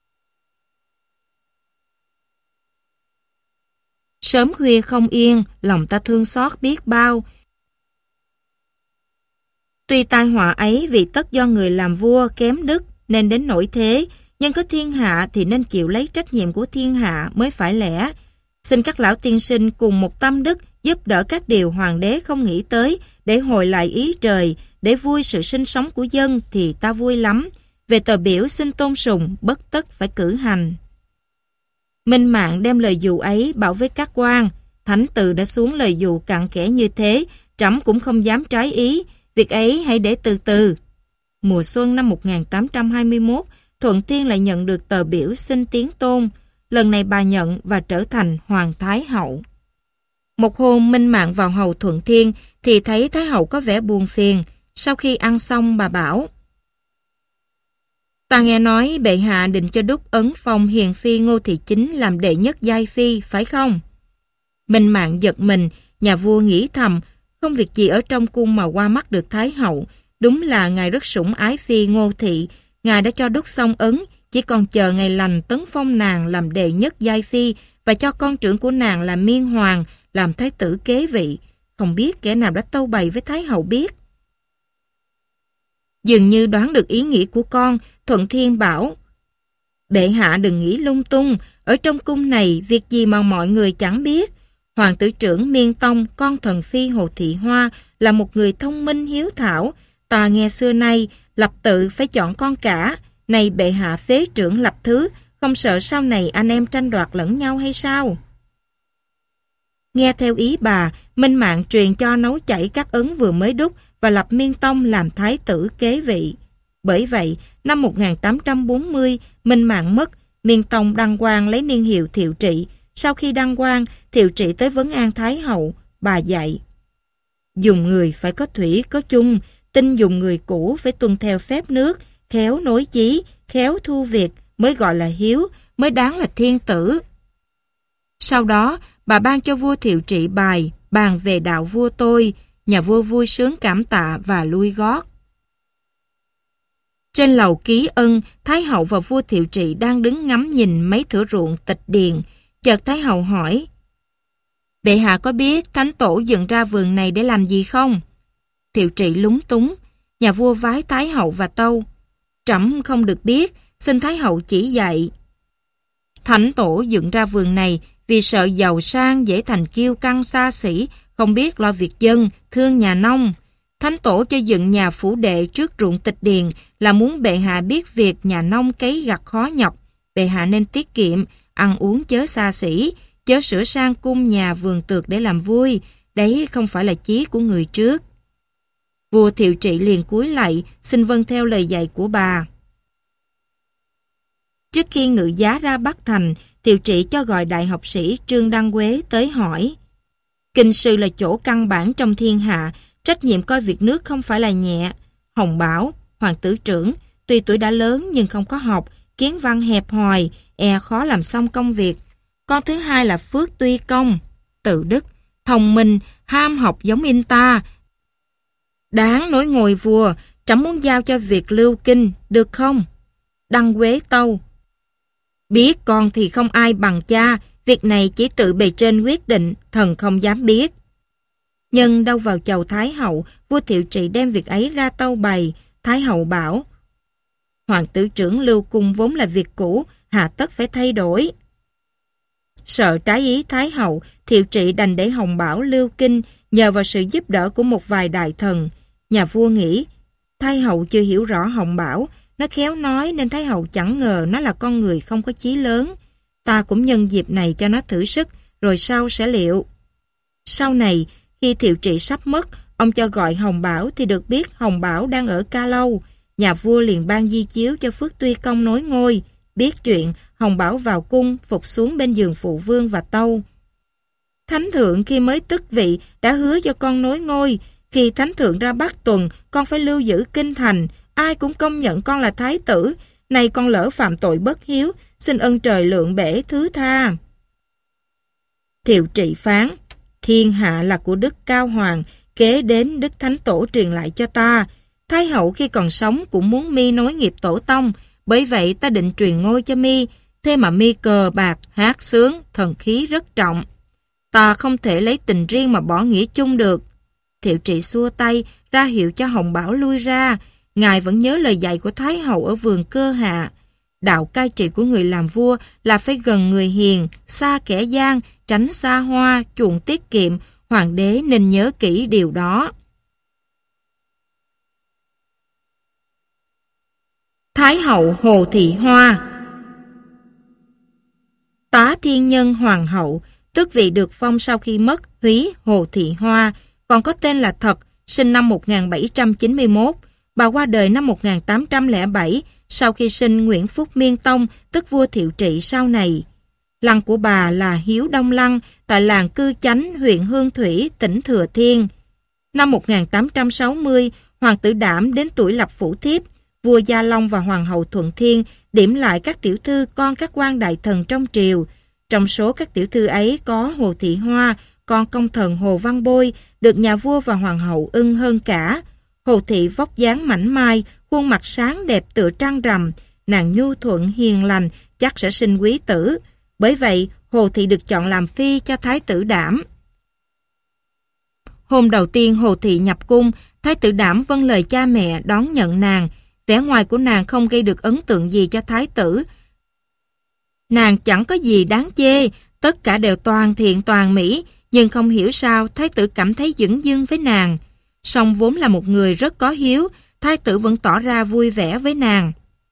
Sớm khuya không yên, lòng ta thương xót biết bao. Tuy tai họa ấy vì tất do người làm vua kém đức nên đến nỗi thế, nhưng có thiên hạ thì nên chịu lấy trách nhiệm của thiên hạ mới phải lẽ. Xin các lão tiên sinh cùng một tâm đức giúp đỡ các điều hoàng đế không nghĩ tới để hồi lại ý trời, để vui sự sinh sống của dân thì ta vui lắm. Về tờ biểu xin tôn sùng, bất tất phải cử hành. Minh Mạng đem lời dụ ấy bảo với các quan. Thánh tử đã xuống lời dụ cặn kẽ như thế, trẫm cũng không dám trái ý. Việc ấy hãy để từ từ. Mùa xuân năm một nghìn tám trăm hai mươi mốt, Thuận Thiên lại nhận được tờ biểu xin tiến tôn. Lần này bà nhận và trở thành Hoàng Thái Hậu. Một hôm Minh Mạng vào hầu Thuận Thiên thì thấy Thái Hậu có vẻ buồn phiền. Sau khi ăn xong bà bảo, ta nghe nói bệ hạ định cho đúc ấn phong hiền phi Ngô Thị Chính làm đệ nhất giai phi, phải không? Minh Mạng giật mình, nhà vua nghĩ thầm, không việc gì ở trong cung mà qua mắt được Thái Hậu. Đúng là ngài rất sủng ái phi Ngô Thị, ngài đã cho đúc xong ấn, chỉ còn chờ ngày lành tấn phong nàng làm đệ nhất giai phi và cho con trưởng của nàng là Miên Hoàng làm thái tử kế vị. Không biết kẻ nào đã tâu bày với Thái Hậu biết. Dường như đoán được ý nghĩ của con, Thuận Thiên bảo, bệ hạ đừng nghĩ lung tung, ở trong cung này việc gì mà mọi người chẳng biết. Hoàng tử trưởng Miên Tông, con thần phi Hồ Thị Hoa, là một người thông minh hiếu thảo. Ta nghe xưa nay, lập tự phải chọn con cả. Này bệ hạ phế trưởng lập thứ, không sợ sau này anh em tranh đoạt lẫn nhau hay sao? Nghe theo ý bà, Minh Mạng truyền cho nấu chảy các ấn vừa mới đúc và lập Miên Tông làm thái tử kế vị. Bởi vậy, năm một nghìn tám trăm bốn mươi, Minh Mạng mất, Miên Tông đăng quang lấy niên hiệu Thiệu Trị. Sau khi đăng quang, Thiệu Trị tới vấn an Thái Hậu, bà dạy, dùng người phải có thủy có chung, tin dùng người cũ phải tuân theo phép nước, khéo nối chí, khéo thu việc mới gọi là hiếu, mới đáng là thiên tử. Sau đó, bà ban cho vua Thiệu Trị bài bàn về đạo vua tôi, nhà vua vui sướng cảm tạ và lui gót. Trên lầu Ký Ân, Thái Hậu và vua Thiệu Trị đang đứng ngắm nhìn mấy thửa ruộng tịch điền. Chợt Thái Hậu hỏi, bệ hạ có biết Thánh Tổ dựng ra vườn này để làm gì không? Thiệu Trị lúng túng, nhà vua vái Thái Hậu và tâu, trẫm không được biết, xin Thái Hậu chỉ dạy. Thánh Tổ dựng ra vườn này vì sợ giàu sang dễ thành kiêu căng xa xỉ, không biết lo việc dân, thương nhà nông. Thánh Tổ cho dựng nhà phủ đệ trước ruộng tịch điền là muốn bệ hạ biết việc nhà nông cấy gặt khó nhọc. Bệ hạ nên tiết kiệm, ăn uống chớ xa xỉ, chớ sửa sang cung nhà vườn tược để làm vui. Đấy không phải là chí của người trước. Vua Thiệu Trị liền cúi lạy, xin vâng theo lời dạy của bà. Trước khi ngự giá ra Bắc Thành, Thiệu Trị cho gọi đại học sĩ Trương Đăng Quế tới hỏi. Kinh sư là chỗ căn bản trong thiên hạ, trách nhiệm coi việc nước không phải là nhẹ. Hồng Bảo, hoàng tử trưởng, tuy tuổi đã lớn nhưng không có học, kiến văn hẹp hòi, e khó làm xong công việc. Con thứ hai là Phước Tuy Công, tự đức, thông minh, ham học giống in ta. Đáng nối ngôi vua, trẫm muốn giao cho việc lưu kinh, được không? Đăng Quế tâu. Biết con thì không ai bằng cha, việc này chỉ tự bề trên quyết định, thần không dám biết. Nhưng đâu vào chầu Thái hậu, vua Thiệu Trị đem việc ấy ra tâu bày. Thái hậu bảo, hoàng tử trưởng lưu cung vốn là việc cũ, hà tất phải thay đổi. Sợ trái ý Thái hậu, Thiệu Trị đành để Hồng Bảo lưu kinh, nhờ vào sự giúp đỡ của một vài đại thần. Nhà vua nghĩ, Thái hậu chưa hiểu rõ Hồng Bảo, nó khéo nói nên Thái hậu chẳng ngờ nó là con người không có chí lớn. Ta cũng nhân dịp này cho nó thử sức, rồi sau sẽ liệu. Sau này, khi Thiệu Trị sắp mất, ông cho gọi Hồng Bảo thì được biết Hồng Bảo đang ở Ca Lâu. Nhà vua liền ban di chiếu cho Phước Tuy Công nối ngôi. Biết chuyện, Hồng Bảo vào cung, phục xuống bên giường phụ vương và tâu. Thánh thượng khi mới tức vị đã hứa cho con nối ngôi. Khi thánh thượng ra Bắc tuần, con phải lưu giữ kinh thành. Ai cũng công nhận con là thái tử. Nay con lỡ phạm tội bất hiếu, xin ân trời lượng bể thứ tha. Thiệu Trị phán, thiên hạ là của Đức Cao Hoàng, kế đến Đức Thánh Tổ truyền lại cho ta. Thái hậu khi còn sống cũng muốn mi nối nghiệp tổ tông, bởi vậy ta định truyền ngôi cho mi. Thế mà mi cờ bạc, hát sướng, thần khí rất trọng. Ta không thể lấy tình riêng mà bỏ nghĩa chung được. Thiệu Trị xua tay, ra hiệu cho Hồng Bảo lui ra. Ngài vẫn nhớ lời dạy của Thái hậu ở vườn Cơ Hạ. Đạo cai trị của người làm vua là phải gần người hiền, xa kẻ gian, tránh xa hoa, chuộng tiết kiệm. Hoàng đế nên nhớ kỹ điều đó. Thái hậu Hồ Thị Hoa. Tá Thiên Nhân Hoàng hậu, tước vị được phong sau khi mất Húy Hồ Thị Hoa, còn có tên là thật, sinh năm một nghìn bảy trăm chín mươi mốt. Bà qua đời năm một nghìn tám trăm lẻ bảy, sau khi sinh Nguyễn Phúc Miên Tông, tức vua Thiệu Trị sau này. Lăng của bà là Hiếu Đông Lăng, tại làng Cư Chánh, huyện Hương Thủy, tỉnh Thừa Thiên. Năm một nghìn tám trăm sáu mươi, Hoàng tử Đảm đến tuổi lập phủ thiếp. Vua Gia Long và Hoàng hậu Thuận Thiên điểm lại các tiểu thư con các quan đại thần trong triều. Trong số các tiểu thư ấy có Hồ Thị Hoa, con công thần Hồ Văn Bôi, được nhà vua và hoàng hậu ưng hơn cả. Hồ Thị vóc dáng mảnh mai, khuôn mặt sáng đẹp tựa trăng rằm, nàng nhu thuận hiền lành, chắc sẽ sinh quý tử. Bởi vậy, Hồ Thị được chọn làm phi cho Thái tử Đảm. Hôm đầu tiên Hồ Thị nhập cung, Thái tử Đảm vâng lời cha mẹ đón nhận nàng. Vẻ ngoài của nàng không gây được ấn tượng gì cho thái tử. Nàng chẳng có gì đáng chê, tất cả đều toàn thiện toàn mỹ, nhưng không hiểu sao thái tử cảm thấy dửng dưng với nàng. Song vốn là một người rất có hiếu, thái tử vẫn tỏ ra vui vẻ với nàng.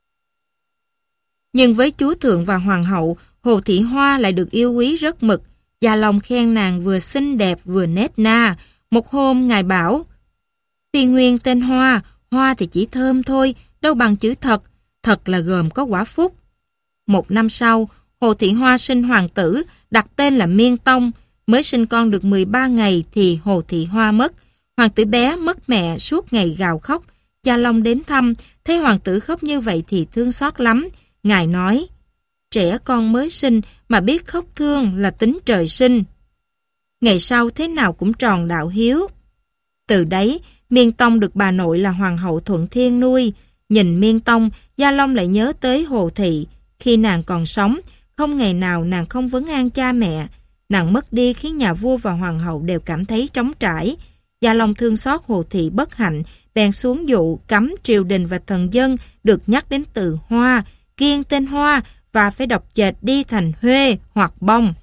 Nhưng với chúa thượng và hoàng hậu, Hồ Thị Hoa lại được yêu quý rất mực. Gia Long khen nàng vừa xinh đẹp vừa nết na. Một hôm ngài bảo, Phi Nguyên tên Hoa, Hoa thì chỉ thơm thôi, đâu bằng chữ thật, thật là gồm có quả phúc. Một năm sau, Hồ Thị Hoa sinh hoàng tử, đặt tên là Miên Tông. Mới sinh con được mười ba ngày thì Hồ Thị Hoa mất. Hoàng tử bé mất mẹ suốt ngày gào khóc. Gia Long đến thăm, thấy hoàng tử khóc như vậy thì thương xót lắm. Ngài nói, trẻ con mới sinh mà biết khóc thương là tính trời sinh. Ngày sau thế nào cũng tròn đạo hiếu. Từ đấy, Miên Tông được bà nội là Hoàng hậu Thuận Thiên nuôi. Nhìn Miên Tông, Gia Long lại nhớ tới Hồ Thị. Khi nàng còn sống, không ngày nào nàng không vấn an cha mẹ. Nàng mất đi khiến nhà vua và hoàng hậu đều cảm thấy trống trải. Gia Long thương xót Hồ Thị bất hạnh, bèn xuống dụ cấm triều đình và thần dân được nhắc đến từ Hoa, kiêng tên Hoa và phải đọc chệch đi thành Huê hoặc Bông.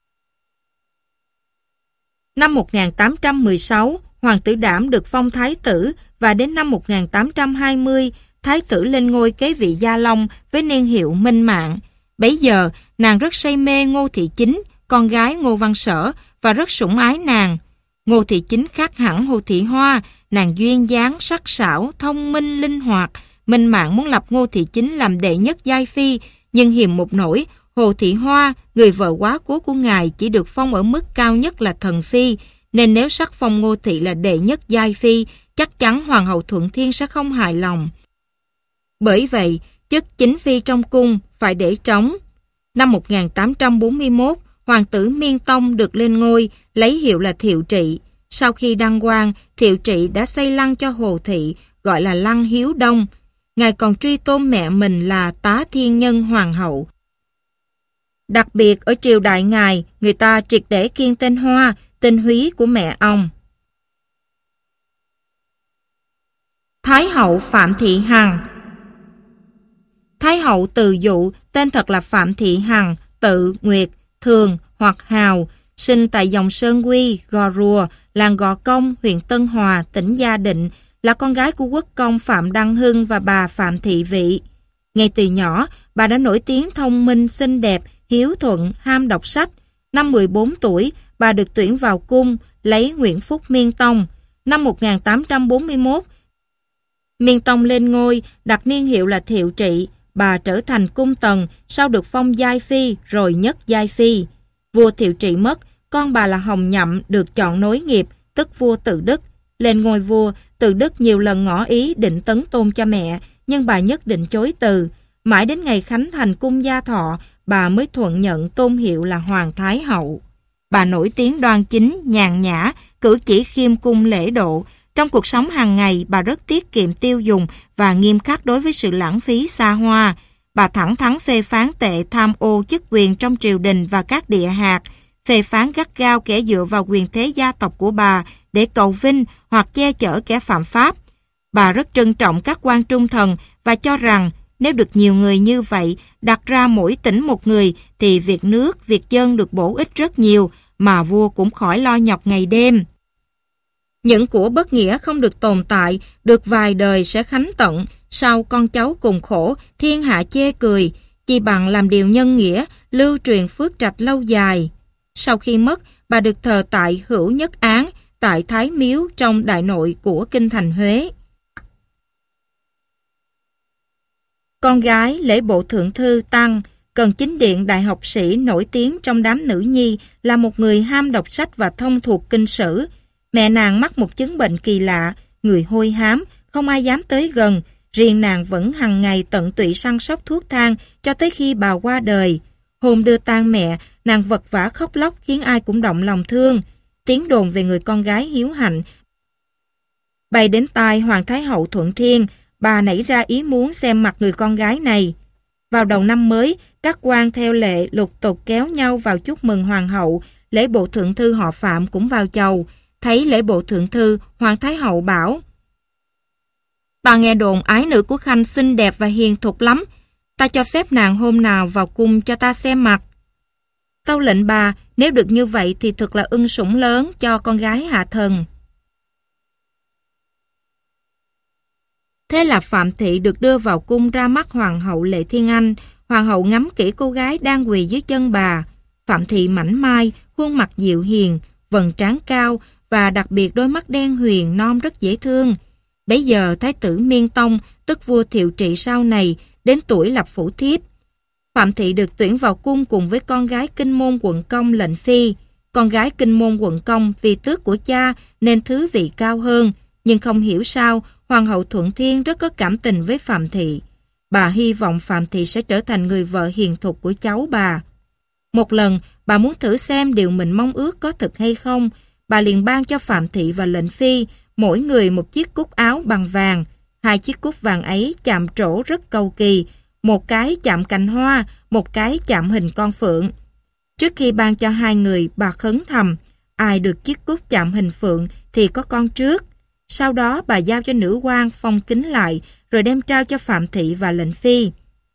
Năm một nghìn tám trăm mười sáu, Hoàng tử Đảm được phong thái tử và đến năm một nghìn tám trăm hai mươi, thái tử lên ngôi kế vị Gia Long với niên hiệu Minh Mạng. Bấy giờ, nàng rất say mê Ngô Thị Chính, con gái Ngô Văn Sở, và rất sủng ái nàng. Ngô Thị Chính khác hẳn Hồ Thị Hoa, nàng duyên dáng, sắc sảo, thông minh, linh hoạt. Minh Mạng muốn lập Ngô Thị Chính làm đệ nhất giai phi, nhưng hiềm một nỗi, Hồ Thị Hoa, người vợ quá cố của ngài, chỉ được phong ở mức cao nhất là thần phi, nên nếu sắc phong Ngô Thị là đệ nhất giai phi, chắc chắn Hoàng hậu Thuận Thiên sẽ không hài lòng. Bởi vậy, chức chính phi trong cung phải để trống. Năm một nghìn tám trăm bốn mươi mốt, Hoàng tử Miên Tông được lên ngôi, lấy hiệu là Thiệu Trị. Sau khi đăng quang, Thiệu Trị đã xây lăng cho Hồ Thị, gọi là lăng Hiếu Đông. Ngài còn truy tôn mẹ mình là Tá Thiên Nhân Hoàng hậu. Đặc biệt ở triều đại ngài, người ta triệt để kiêng tên Hoa, tên Húy của mẹ ông. Thái hậu Phạm Thị Hằng. Thái hậu Từ Dụ, tên thật là Phạm Thị Hằng, tự Nguyệt, thường hoặc Hào, sinh tại dòng Sơn Quy, Gò Rùa, làng Gò Công, huyện Tân Hòa, tỉnh Gia Định, là con gái của quốc công Phạm Đăng Hưng và bà Phạm Thị Vị. Ngay từ nhỏ, bà đã nổi tiếng thông minh, xinh đẹp, hiếu thuận, ham đọc sách. Năm mười bốn tuổi, bà được tuyển vào cung, lấy Nguyễn Phúc Miên Tông. Năm một nghìn tám trăm bốn mươi mốt, Miên Tông lên ngôi, đặt niên hiệu là Thiệu Trị. Bà trở thành cung tần, sau được phong giai phi, rồi nhất giai phi. Vua Thiệu Trị mất, con bà là Hồng Nhậm được chọn nối nghiệp, tức vua Tự Đức. Lên ngôi vua, Tự Đức nhiều lần ngỏ ý định tấn tôn cho mẹ, nhưng bà nhất định chối từ. Mãi đến ngày khánh thành cung Gia Thọ, bà mới thuận nhận tôn hiệu là Hoàng Thái Hậu. Bà nổi tiếng đoan chính, nhàn nhã, cử chỉ khiêm cung lễ độ. Trong cuộc sống hàng ngày, bà rất tiết kiệm tiêu dùng và nghiêm khắc đối với sự lãng phí xa hoa. Bà thẳng thắn phê phán tệ tham ô chức quyền trong triều đình và các địa hạt, phê phán gắt gao kẻ dựa vào quyền thế gia tộc của bà để cầu vinh hoặc che chở kẻ phạm pháp. Bà rất trân trọng các quan trung thần và cho rằng nếu được nhiều người như vậy đặt ra mỗi tỉnh một người thì việc nước, việc dân được bổ ích rất nhiều, mà vua cũng khỏi lo nhọc ngày đêm. Những của bất nghĩa không được tồn tại, được vài đời sẽ khánh tận, sau con cháu cùng khổ, thiên hạ chê cười, chỉ bằng làm điều nhân nghĩa, lưu truyền phước trạch lâu dài. Sau khi mất, bà được thờ tại Hữu Nhất Án, tại Thái Miếu trong đại nội của kinh thành Huế. Con gái lễ bộ thượng thư Tăng, Cần Chính Điện đại học sĩ nổi tiếng trong đám nữ nhi, là một người ham đọc sách và thông thuộc kinh sử. Mẹ nàng mắc một chứng bệnh kỳ lạ, người hôi hám, không ai dám tới gần. Riêng nàng vẫn hằng ngày tận tụy săn sóc thuốc thang cho tới khi bà qua đời. Hôm đưa tang mẹ, nàng vật vã khóc lóc khiến ai cũng động lòng thương. Tiếng đồn về người con gái hiếu hạnh bay đến tai Hoàng Thái Hậu Thuận Thiên, bà nảy ra ý muốn xem mặt người con gái này. Vào đầu năm mới, các quan theo lệ lục tục kéo nhau vào chúc mừng Hoàng hậu. Lễ bộ thượng thư họ Phạm cũng vào chầu. Thấy lễ bộ thượng thư, Hoàng Thái Hậu bảo: "Ta nghe đồn ái nữ của Khanh xinh đẹp và hiền thục lắm. Ta cho phép nàng hôm nào vào cung cho ta xem mặt." Tâu lệnh bà, nếu được như vậy thì thật là ân sủng lớn cho con gái hạ thần. Thế là Phạm Thị được đưa vào cung ra mắt Hoàng hậu Lệ Thiên Anh. Hoàng hậu ngắm kỹ cô gái đang quỳ dưới chân bà. Phạm Thị mảnh mai, khuôn mặt dịu hiền, vầng trán cao và đặc biệt đôi mắt đen huyền non rất dễ thương. Bấy giờ Thái tử Miên Tông, tức vua Thiệu Trị sau này, đến tuổi lập phủ thiếp. Phạm Thị được tuyển vào cung cùng với con gái Kinh Môn quận công lệnh phi. Con gái Kinh Môn quận công vì tước của cha nên thứ vị cao hơn, nhưng không hiểu sao Hoàng hậu Thuận Thiên rất có cảm tình với Phạm Thị. Bà hy vọng Phạm Thị sẽ trở thành người vợ hiền thục của cháu bà. Một lần, bà muốn thử xem điều mình mong ước có thực hay không. Bà liền ban cho Phạm Thị và lệnh phi mỗi người một chiếc cúc áo bằng vàng. Hai chiếc cúc vàng ấy chạm trổ rất cầu kỳ, một cái chạm cành hoa, một cái chạm hình con phượng. Trước khi ban cho hai người, bà khấn thầm: ai được chiếc cúc chạm hình phượng thì có con trước. Sau đó bà giao cho nữ quan phong kính lại, rồi đem trao cho Phạm Thị và lệnh phi.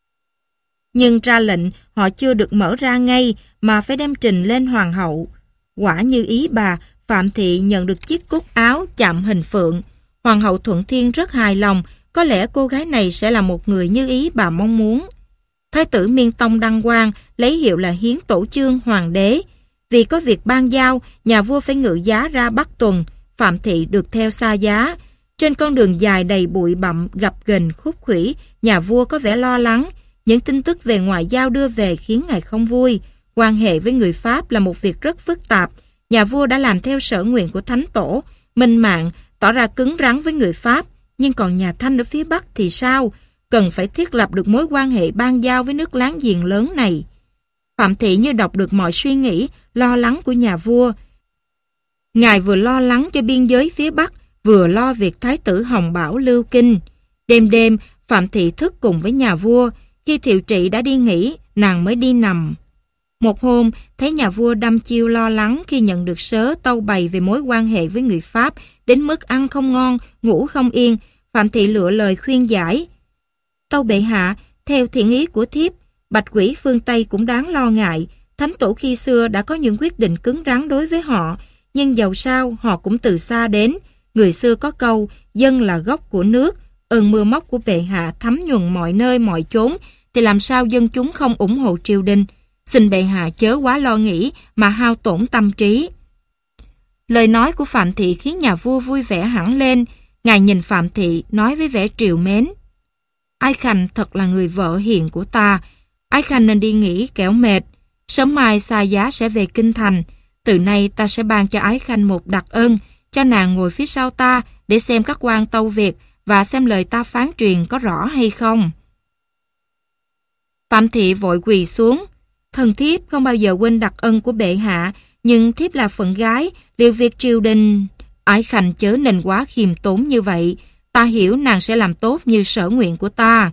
Nhưng ra lệnh họ chưa được mở ra ngay mà phải đem trình lên hoàng hậu. Quả như ý bà, Phạm Thị nhận được chiếc cúc áo chạm hình phượng. Hoàng hậu Thuận Thiên rất hài lòng, có lẽ cô gái này sẽ là một người như ý bà mong muốn. Thái tử Miên Tông đăng quang, lấy hiệu là Hiến Tổ Chương Hoàng đế. Vì có việc ban giao, nhà vua phải ngự giá ra Bắc tuần. Phạm Thị được theo xa giá. Trên con đường dài đầy bụi bặm, gập ghềnh khúc khuỷu, nhà vua có vẻ lo lắng. Những tin tức về ngoại giao đưa về khiến ngài không vui. Quan hệ với người Pháp là một việc rất phức tạp. Nhà vua đã làm theo sở nguyện của Thánh Tổ, minh mạng, tỏ ra cứng rắn với người Pháp. Nhưng còn nhà Thanh ở phía Bắc thì sao? Cần phải thiết lập được mối quan hệ ban giao với nước láng giềng lớn này. Phạm Thị như đọc được mọi suy nghĩ, lo lắng của nhà vua. Ngài vừa lo lắng cho biên giới phía Bắc, vừa lo việc Thái tử Hồng Bảo lưu kinh. Đêm đêm, Phạm Thị thức cùng với nhà vua. Khi Thiệu Trị đã đi nghỉ, nàng mới đi nằm. Một hôm, thấy nhà vua đăm chiêu lo lắng khi nhận được sớ tâu bày về mối quan hệ với người Pháp, đến mức ăn không ngon, ngủ không yên, Phạm Thị lựa lời khuyên giải. Tâu bệ hạ, theo thiện ý của thiếp, bạch quỷ phương Tây cũng đáng lo ngại. Thánh tổ khi xưa đã có những quyết định cứng rắn đối với họ, nhưng dầu sao họ cũng từ xa đến. Người xưa có câu, dân là gốc của nước, ơn mưa móc của bệ hạ thấm nhuần mọi nơi mọi chốn, thì làm sao dân chúng không ủng hộ triều đình. Xin bệ hạ chớ quá lo nghĩ mà hao tổn tâm trí. Lời nói của Phạm Thị khiến nhà vua vui vẻ hẳn lên. Ngài nhìn Phạm Thị nói với vẻ trìu mến. Ái Khanh thật là người vợ hiền của ta. Ái Khanh nên đi nghỉ kẻo mệt. Sớm mai Xa Giá sẽ về kinh thành. Từ nay ta sẽ ban cho Ái Khanh một đặc ân, cho nàng ngồi phía sau ta để xem các quan tâu việc và xem lời ta phán truyền có rõ hay không. Phạm Thị vội quỳ xuống. Thần thiếp không bao giờ quên đặc ân của bệ hạ, nhưng thiếp là phận gái, liệu việc triều đình... Ái Khanh chớ nên quá khiêm tốn như vậy, ta hiểu nàng sẽ làm tốt như sở nguyện của ta.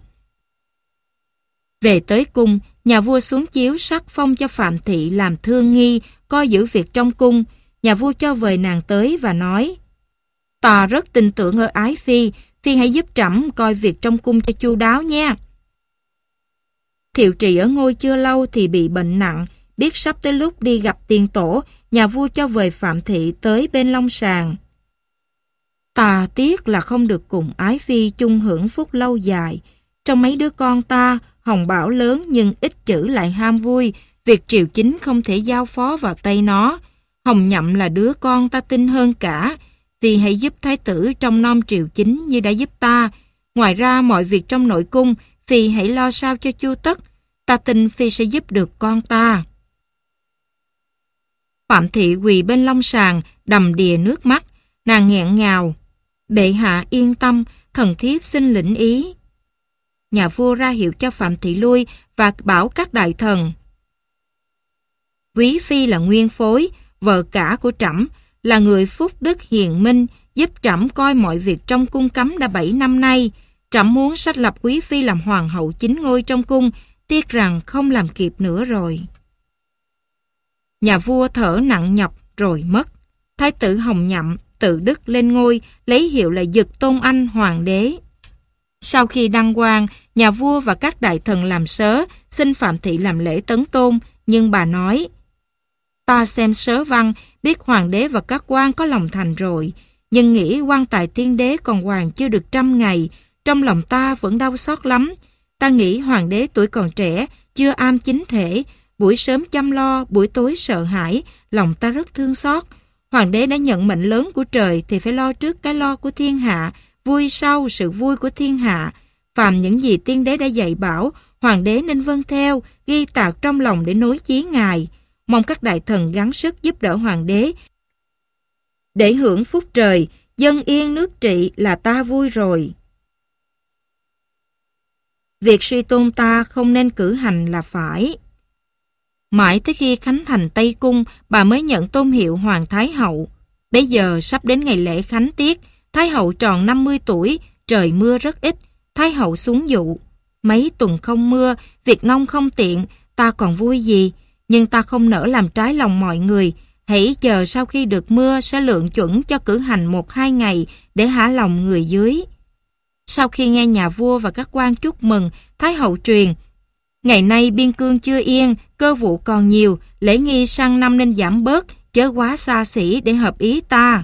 Về tới cung, nhà vua xuống chiếu sắc phong cho Phạm Thị làm thương nghi, coi giữ việc trong cung. Nhà vua cho vời nàng tới và nói, ta rất tin tưởng ở Ái Phi, Phi hãy giúp trẫm coi việc trong cung cho chu đáo nha. Thiệu Trì ở ngôi chưa lâu thì bị bệnh nặng, biết sắp tới lúc đi gặp tiên tổ, nhà vua cho vời Phạm Thị tới bên long sàng. Ta tiếc là không được cùng Ái Phi chung hưởng phúc lâu dài. Trong mấy đứa con ta, Hồng Bảo lớn nhưng ít chữ lại ham vui, việc triều chính không thể giao phó vào tay nó. Hồng Nhậm là đứa con ta tin hơn cả, vì hãy giúp thái tử trong nom triều chính như đã giúp ta. Ngoài ra mọi việc trong nội cung, Phi hãy lo sao cho chu tất, ta tin Phi sẽ giúp được con ta. Phạm Thị quỳ bên long sàng, đầm đìa nước mắt, nàng nghẹn ngào. Bệ hạ yên tâm, thần thiếp xin lĩnh ý. Nhà vua ra hiệu cho Phạm Thị lui và bảo các đại thần. Quý Phi là nguyên phối, vợ cả của trẫm, là người phúc đức hiền minh, giúp trẫm coi mọi việc trong cung cấm đã bảy năm nay. Trẫm muốn sắp lập Quý Phi làm hoàng hậu chính ngôi trong cung, tiếc rằng không làm kịp nữa rồi. Nhà vua thở nặng nhọc rồi mất. Thái tử Hồng Nhậm tự đức lên ngôi, lấy hiệu là Dực Tôn Anh hoàng đế. Sau khi đăng quang, nhà vua và các đại thần làm sớ, xin Phạm Thị làm lễ tấn tôn, nhưng bà nói, ta xem sớ văn, biết hoàng đế và các quan có lòng thành rồi, nhưng nghĩ quan tài tiên đế còn hoàng chưa được trăm ngày, trong lòng ta vẫn đau xót lắm. Ta nghĩ hoàng đế tuổi còn trẻ, chưa am chính thể, buổi sớm chăm lo, buổi tối sợ hãi, lòng ta rất thương xót. Hoàng đế đã nhận mệnh lớn của trời thì phải lo trước cái lo của thiên hạ, vui sau sự vui của thiên hạ. Phàm những gì tiên đế đã dạy bảo, hoàng đế nên vâng theo, ghi tạc trong lòng để nối chí ngài. Mong các đại thần gắng sức giúp đỡ hoàng đế để hưởng phúc trời, dân yên nước trị là ta vui rồi. Việc suy tôn ta không nên cử hành là phải. Mãi tới khi khánh thành Tây Cung, bà mới nhận tôn hiệu Hoàng Thái Hậu. Bây giờ sắp đến ngày lễ khánh tiết, Thái Hậu tròn năm mươi tuổi, trời mưa rất ít, Thái Hậu xuống dụ. Mấy tuần không mưa, việc nông không tiện, ta còn vui gì, nhưng ta không nỡ làm trái lòng mọi người. Hãy chờ sau khi được mưa sẽ lượng chuẩn cho cử hành một hai ngày để hả lòng người dưới. Sau khi nghe nhà vua và các quan chúc mừng, Thái Hậu truyền, ngày nay biên cương chưa yên, cơ vụ còn nhiều, lễ nghi sang năm nên giảm bớt, chớ quá xa xỉ để hợp ý ta.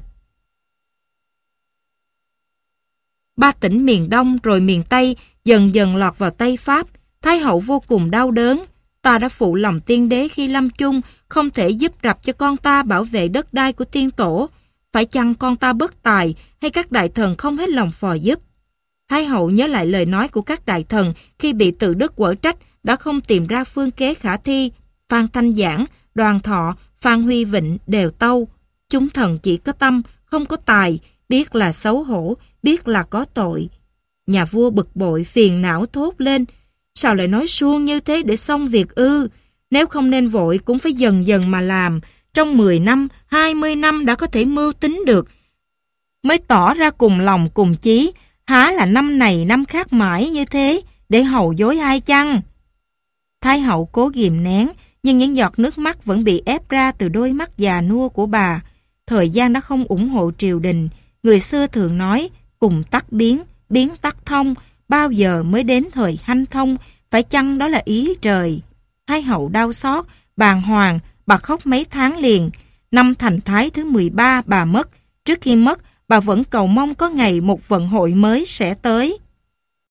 Ba tỉnh miền Đông rồi miền Tây dần dần lọt vào tay Pháp. Thái Hậu vô cùng đau đớn. Ta đã phụ lòng tiên đế khi lâm chung, không thể giúp rập cho con ta bảo vệ đất đai của tiên tổ. Phải chăng con ta bất tài hay các đại thần không hết lòng phò giúp? Thái Hậu nhớ lại lời nói của các đại thần khi bị tự đức quở trách đã không tìm ra phương kế khả thi. Phan Thanh Giảng, Đoàn Thọ, Phan Huy Vịnh đều tâu. Chúng thần chỉ có tâm, không có tài, biết là xấu hổ, biết là có tội. Nhà vua bực bội phiền não thốt lên. Sao lại nói suông như thế để xong việc ư? Nếu không nên vội cũng phải dần dần mà làm. Trong mười năm, hai mươi năm đã có thể mưu tính được. Mới tỏ ra cùng lòng cùng chí. Há là năm này năm khác mãi như thế để hầu dối ai chăng? Thái Hậu cố ghìm nén, nhưng những giọt nước mắt vẫn bị ép ra từ đôi mắt già nua của bà. Thời gian đã không ủng hộ triều đình. Người xưa thường nói, cùng tắc biến, biến tắc thông, bao giờ mới đến thời hanh thông, phải chăng đó là ý trời? Thái hậu đau xót, bàng hoàng, bà khóc mấy tháng liền. Năm Thành Thái thứ mười ba bà mất. Trước khi mất, bà vẫn cầu mong có ngày một vận hội mới sẽ tới.